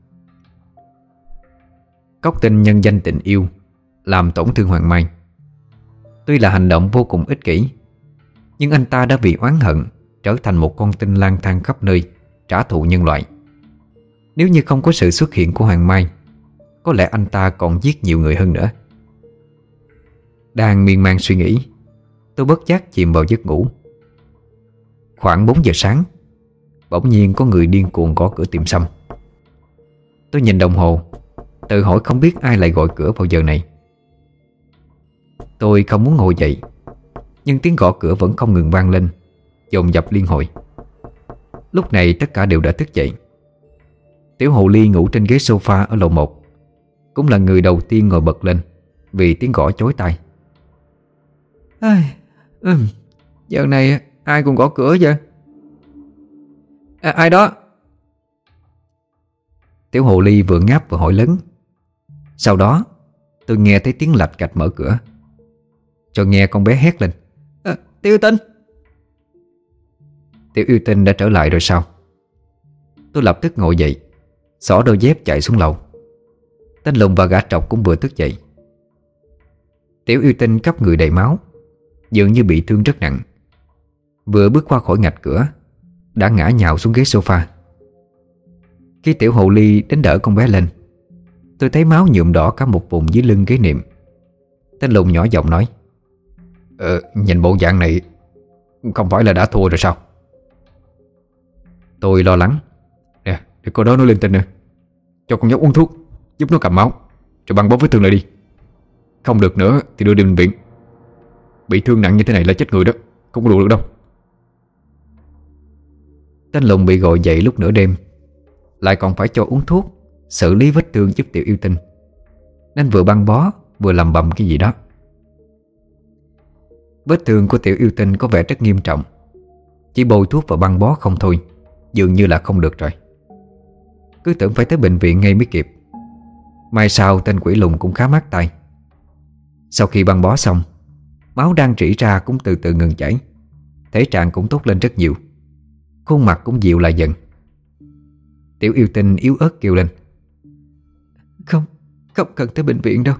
Speaker 1: Cốc Tinh nhân danh tình yêu làm tổn thương Hoàng Mai. Tuy là hành động vô cùng ích kỷ, nhưng anh ta đã vì oán hận trở thành một con tinh lang thang khắp nơi, trả thù nhân loại. Nếu như không có sự xuất hiện của Hoàng Mai, có lẽ anh ta còn giết nhiều người hơn nữa. Đang miên man suy nghĩ, tôi bất giác chìm vào giấc ngủ. Khoảng bốn giờ sáng, bỗng nhiên có người điên cuồng gõ cửa tiệm xăm. Tôi nhìn đồng hồ, tự hỏi không biết ai lại gọi cửa vào giờ này. Tôi không muốn ngồi dậy, nhưng tiếng gõ cửa vẫn không ngừng vang lên, dồn dập liên hồi. Lúc này tất cả đều đã thức dậy. Tiểu hồ ly ngủ trên ghế sofa ở lầu một cũng là người đầu tiên ngồi bật lên vì tiếng gõ chói tai.
Speaker 3: Ai, ừ, giờ này ai cũng gõ cửa vậy? À, ai đó?
Speaker 1: Tiểu hồ ly vừa ngáp vừa hỏi lớn. Sau đó tôi nghe thấy tiếng lạch cạch mở cửa, rồi nghe con bé hét lên:
Speaker 3: à, Tiểu Tinh.
Speaker 1: Tiểu yêu tinh đã trở lại rồi sao? Tôi lập tức ngồi dậy, xỏ đôi dép chạy xuống lầu. Tên Lùng và gã trọc cũng vừa thức dậy. Tiểu yêu tinh khắp người đầy máu, dường như bị thương rất nặng. Vừa bước qua khỏi ngạch cửa đã ngã nhào xuống ghế sofa. Khi tiểu hồ ly đến đỡ con bé lên, tôi thấy máu nhuộm đỏ cả một vùng dưới lưng ghế niệm. Tên Lùng nhỏ giọng nói: Ờ, nhìn bộ dạng này không phải là đã thua rồi sao? Tôi lo lắng: Nè, để cô đó nói linh tinh nè, cho con nhóc uống thuốc giúp nó cầm máu, rồi băng bó vết thương lại đi. Không được nữa thì đưa đi bệnh viện. Bị thương nặng như thế này là chết người đó, không có đùa được đâu. Tên Lùng bị gọi dậy lúc nửa đêm, lại còn phải cho uống thuốc, xử lý vết thương giúp tiểu yêu tinh, nên vừa băng bó vừa lầm bầm cái gì đó. Vết thương của tiểu yêu tinh có vẻ rất nghiêm trọng, chỉ bôi thuốc và băng bó không thôi, dường như là không được rồi. Cứ tưởng phải tới bệnh viện ngay mới kịp. May sao tên quỷ Lùng cũng khá mát tay. Sau khi băng bó xong, máu đang rỉ ra cũng từ từ ngừng chảy, thể trạng cũng tốt lên rất nhiều, khuôn mặt cũng dịu lại dần. Tiểu yêu tinh yếu ớt kêu lên:
Speaker 3: Không, không cần tới bệnh viện đâu.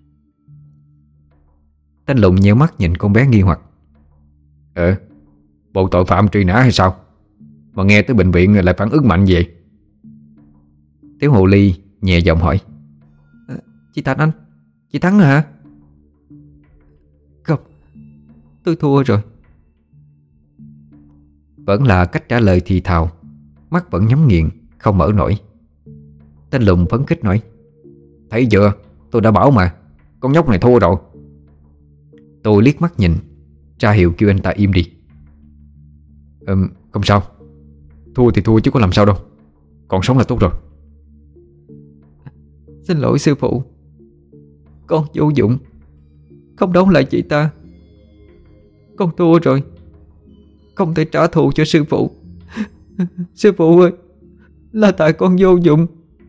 Speaker 1: Tên Lùng nheo mắt nhìn con bé nghi hoặc: Ờ, bộ tội phạm truy nã hay sao mà nghe tới bệnh viện lại phản ứng mạnh vậy? Tiểu hồ ly nhẹ giọng hỏi:
Speaker 3: à, Chị Thành anh, chị thắng rồi hả? Không, tôi thua rồi.
Speaker 1: Vẫn là cách trả lời thì thào, mắt vẫn nhắm nghiền, không mở nổi. Tên Lùng phấn khích nói: Thấy chưa, tôi đã bảo mà, con nhóc này thua rồi. Tôi liếc mắt nhìn, ra hiệu kêu anh ta im đi. Ừm, không sao, thua thì thua chứ có làm sao đâu, còn sống là tốt rồi.
Speaker 3: Xin lỗi sư phụ, con vô dụng, không đấu lại chị ta. Con thua rồi, không thể trả thù cho sư phụ. Sư phụ ơi, là tại con vô dụng.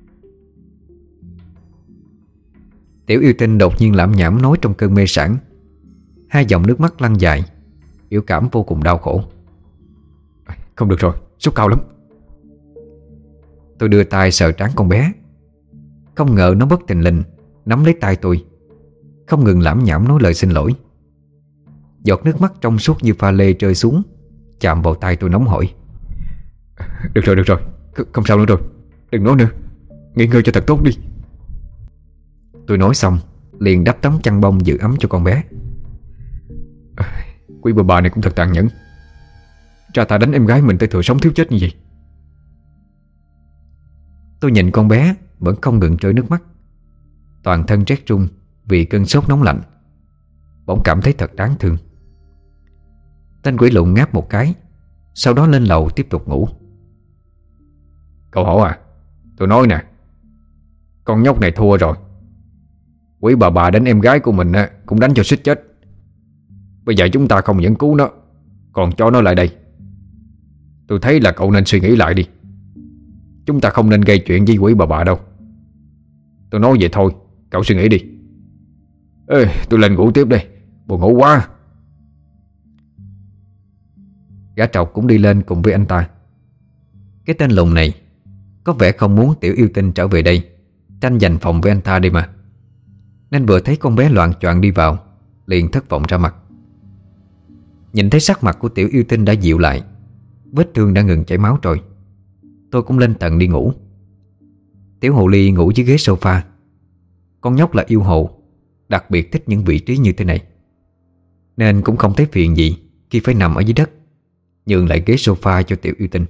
Speaker 1: Tiểu yêu tinh đột nhiên lảm nhảm nói trong cơn mê sảng, hai dòng nước mắt lăn dài, biểu cảm vô cùng đau khổ. Không được rồi, sốt cao lắm. Tôi đưa tay sờ trán con bé. Không ngờ nó bất tình lình nắm lấy tay tôi, không ngừng lảm nhảm nói lời xin lỗi. Giọt nước mắt trong suốt như pha lê rơi xuống, chạm vào tay tôi nóng hổi. Được rồi, được rồi, không sao nữa rồi, đừng nói nữa, nghỉ ngơi cho thật tốt đi. Tôi nói xong liền đắp tấm chăn bông giữ ấm cho con bé.
Speaker 2: Quý bà bà này cũng thật tàn nhẫn. Cha ta đánh em gái mình tới thừa sống thiếu chết như vậy.
Speaker 1: Tôi nhìn con bé vẫn không ngừng rơi nước mắt, toàn thân rét run vì cơn sốt nóng lạnh. Bỗng cảm thấy thật đáng thương. Tên quỷ lùn ngáp một cái, sau đó lên lầu tiếp tục ngủ.
Speaker 2: Cậu Hổ à, tôi nói nè, con nhóc này thua rồi. Quý bà bà đánh em gái của mình cũng đánh cho suýt chết. Bây giờ chúng ta không những cứu nó, còn cho nó lại đây. Tôi thấy là cậu nên suy nghĩ lại đi. Chúng ta không nên gây chuyện với quý bà bà đâu. Tôi nói vậy thôi, cậu suy nghĩ đi. Ê, tôi lên ngủ tiếp đây, buồn ngủ quá.
Speaker 1: Gã trọc cũng đi lên cùng với anh ta. Cái tên lùn này có vẻ không muốn Tiểu Yêu Tinh trở về đây tranh giành phòng với anh ta đi mà, nên vừa thấy con bé loạng choạng đi vào liền thất vọng ra mặt. Nhìn thấy sắc mặt của Tiểu Yêu Tinh đã dịu lại, vết thương đã ngừng chảy máu rồi, tôi cũng lên tầng đi ngủ. Tiểu hồ ly ngủ dưới ghế sofa. Con nhóc là yêu hồ, đặc biệt thích những vị trí như thế này, nên cũng không thấy phiền gì khi phải nằm ở dưới đất, nhường lại ghế sofa cho Tiểu Yêu Tinh.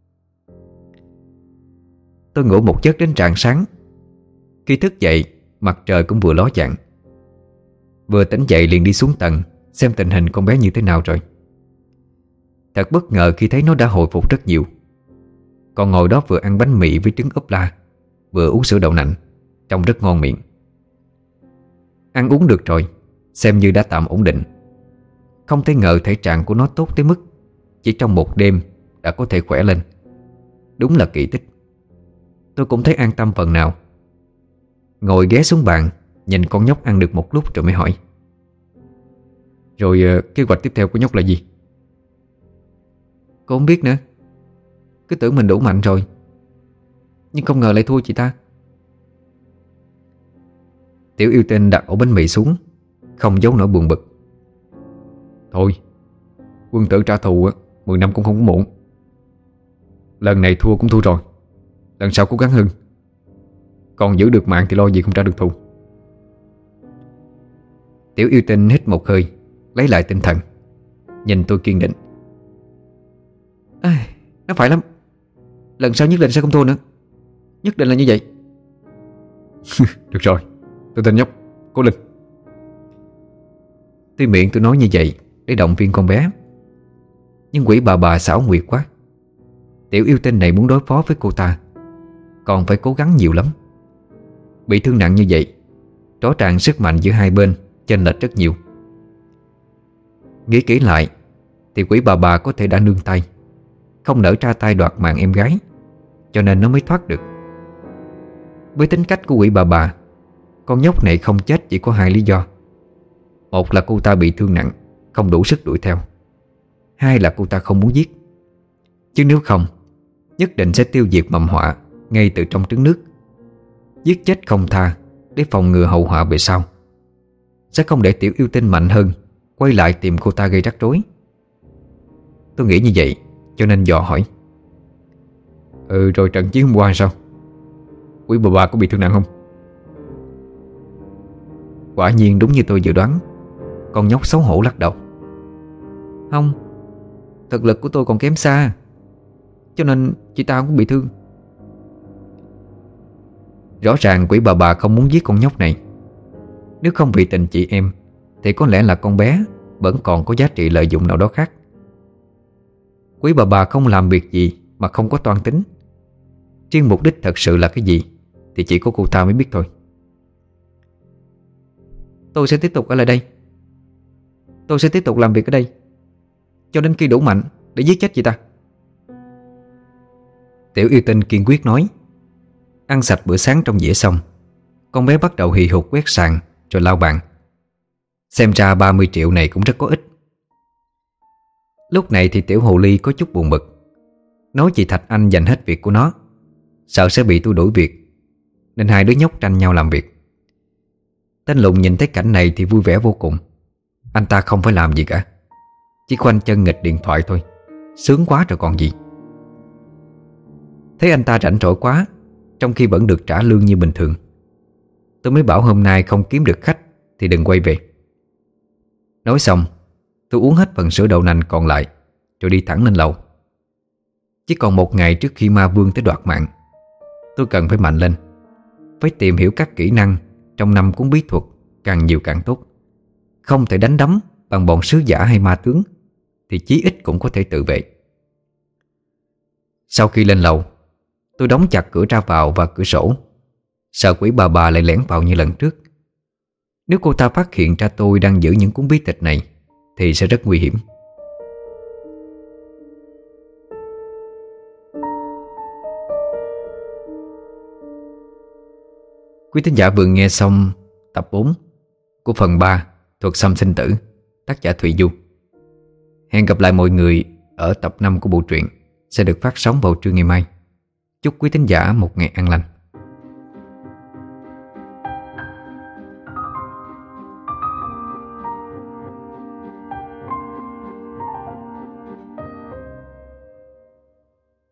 Speaker 1: Tôi ngủ một giấc đến rạng sáng. Khi thức dậy, mặt trời cũng vừa ló dạng. Vừa tỉnh dậy liền đi xuống tầng xem tình hình con bé như thế nào rồi. Thật bất ngờ khi thấy nó đã hồi phục rất nhiều. Còn ngồi đó vừa ăn bánh mì với trứng ốp la, vừa uống sữa đậu nành, trông rất ngon miệng. Ăn uống được rồi, xem như đã tạm ổn định. Không thể ngờ thể trạng của nó tốt tới mức chỉ trong một đêm đã có thể khỏe lên. Đúng là kỳ tích. Tôi cũng thấy an tâm phần nào. Ngồi ghé xuống bàn, nhìn con nhóc ăn được một lúc rồi mới hỏi:
Speaker 2: Rồi kế hoạch tiếp theo của nhóc là gì?
Speaker 3: Cô không biết nữa. Cứ tưởng mình đủ mạnh rồi, nhưng không ngờ lại thua chị ta.
Speaker 1: Tiểu Yêu Tinh đặt ổ bánh mì xuống, không giấu nổi buồn bực.
Speaker 2: Thôi, quân tử trả thù mười năm cũng không có muộn. Lần này thua cũng thua rồi, lần sau cố gắng hơn. Còn giữ được mạng thì lo gì không trả được thù.
Speaker 1: Tiểu Yêu Tinh hít một hơi, lấy lại tinh thần, nhìn tôi kiên định.
Speaker 3: À, nó phải lắm. Lần sau nhất định sẽ không thua nữa. Nhất định là như vậy.
Speaker 2: Được rồi, tôi tin nhóc, cố lên.
Speaker 1: Tuy miệng tôi nói như vậy để động viên con bé, nhưng quỷ bà bà xảo quyệt quá. Tiểu Yêu Tinh này muốn đối phó với cô ta còn phải cố gắng nhiều lắm. Bị thương nặng như vậy, rõ ràng sức mạnh giữa hai bên chênh lệch rất nhiều. Nghĩ kỹ lại thì quỷ bà bà có thể đã nương tay, không nỡ ra tay đoạt mạng em gái, cho nên nó mới thoát được. Với tính cách của quỷ bà bà, con nhóc này không chết chỉ có hai lý do. Một là cô ta bị thương nặng, không đủ sức đuổi theo. Hai là cô ta không muốn giết. Chứ nếu không, nhất định sẽ tiêu diệt mầm họa ngay từ trong trứng nước, giết chết không tha để phòng ngừa hậu họa về sau. Sẽ không để Tiểu Yêu Tinh mạnh hơn quay lại tìm cô ta gây rắc rối. Tôi nghĩ như vậy cho nên dò hỏi:
Speaker 2: Ừ, rồi trận chiến hôm qua sao? Quý bà bà có bị thương nặng không?
Speaker 1: Quả nhiên đúng như tôi dự đoán. Con nhóc xấu hổ lắc đầu:
Speaker 3: Không, thực lực của tôi còn kém xa, cho nên chị ta cũng bị thương.
Speaker 1: Rõ ràng quỷ bà bà không muốn giết con nhóc này. Nếu không vì tình chị em thì có lẽ là con bé vẫn còn có giá trị lợi dụng nào đó khác. Quý bà bà không làm việc gì mà không có toan tính. Riêng mục đích thật sự là cái gì thì chỉ có cô ta mới biết thôi.
Speaker 3: Tôi sẽ tiếp tục ở lại đây. Tôi sẽ tiếp tục làm việc ở đây cho đến khi đủ mạnh để giết chết chị ta.
Speaker 1: Tiểu Yêu Tinh kiên quyết nói. Ăn sạch bữa sáng trong dĩa xong, con bé bắt đầu hì hục quét sàn rồi lau bàn. Xem ra ba mươi triệu này cũng rất có ích. Lúc này thì Tiểu Hồ Ly có chút buồn bực, nói chị Thạch Anh dành hết việc của nó, sợ sẽ bị tôi đuổi việc, nên hai đứa nhóc tranh nhau làm việc. Tên Lùng nhìn thấy cảnh này thì vui vẻ vô cùng. Anh ta không phải làm gì cả, chỉ khoanh chân nghịch điện thoại thôi. Sướng quá rồi còn gì. Thấy anh ta rảnh rỗi quá, trong khi vẫn được trả lương như bình thường, tôi mới bảo hôm nay không kiếm được khách thì đừng quay về. Nói xong, Tôi uống hết phần sữa đậu nành còn lại rồi đi thẳng lên lầu. Chỉ còn một ngày trước khi ma vương tới đoạt mạng, tôi cần phải mạnh lên, phải tìm hiểu các kỹ năng trong năm cuốn bí thuật, càng nhiều càng tốt. Không thể đánh đấm bằng bọn sứ giả hay ma tướng thì chí ít cũng có thể tự vệ. Sau khi lên lầu, tôi đóng chặt cửa ra vào và cửa sổ, sợ quỷ bà bà lại lẻn vào như lần trước. Nếu cô ta phát hiện ra tôi đang giữ những cuốn bí tịch này thì sẽ rất nguy hiểm. Quý thính giả vừa nghe xong tập bốn của phần ba Thuật Xăm Sinh Tử, tác giả Thùy Du. Hẹn gặp lại mọi người ở tập năm của bộ truyện sẽ được phát sóng vào trưa ngày mai. Chúc quý thính giả một ngày an lành.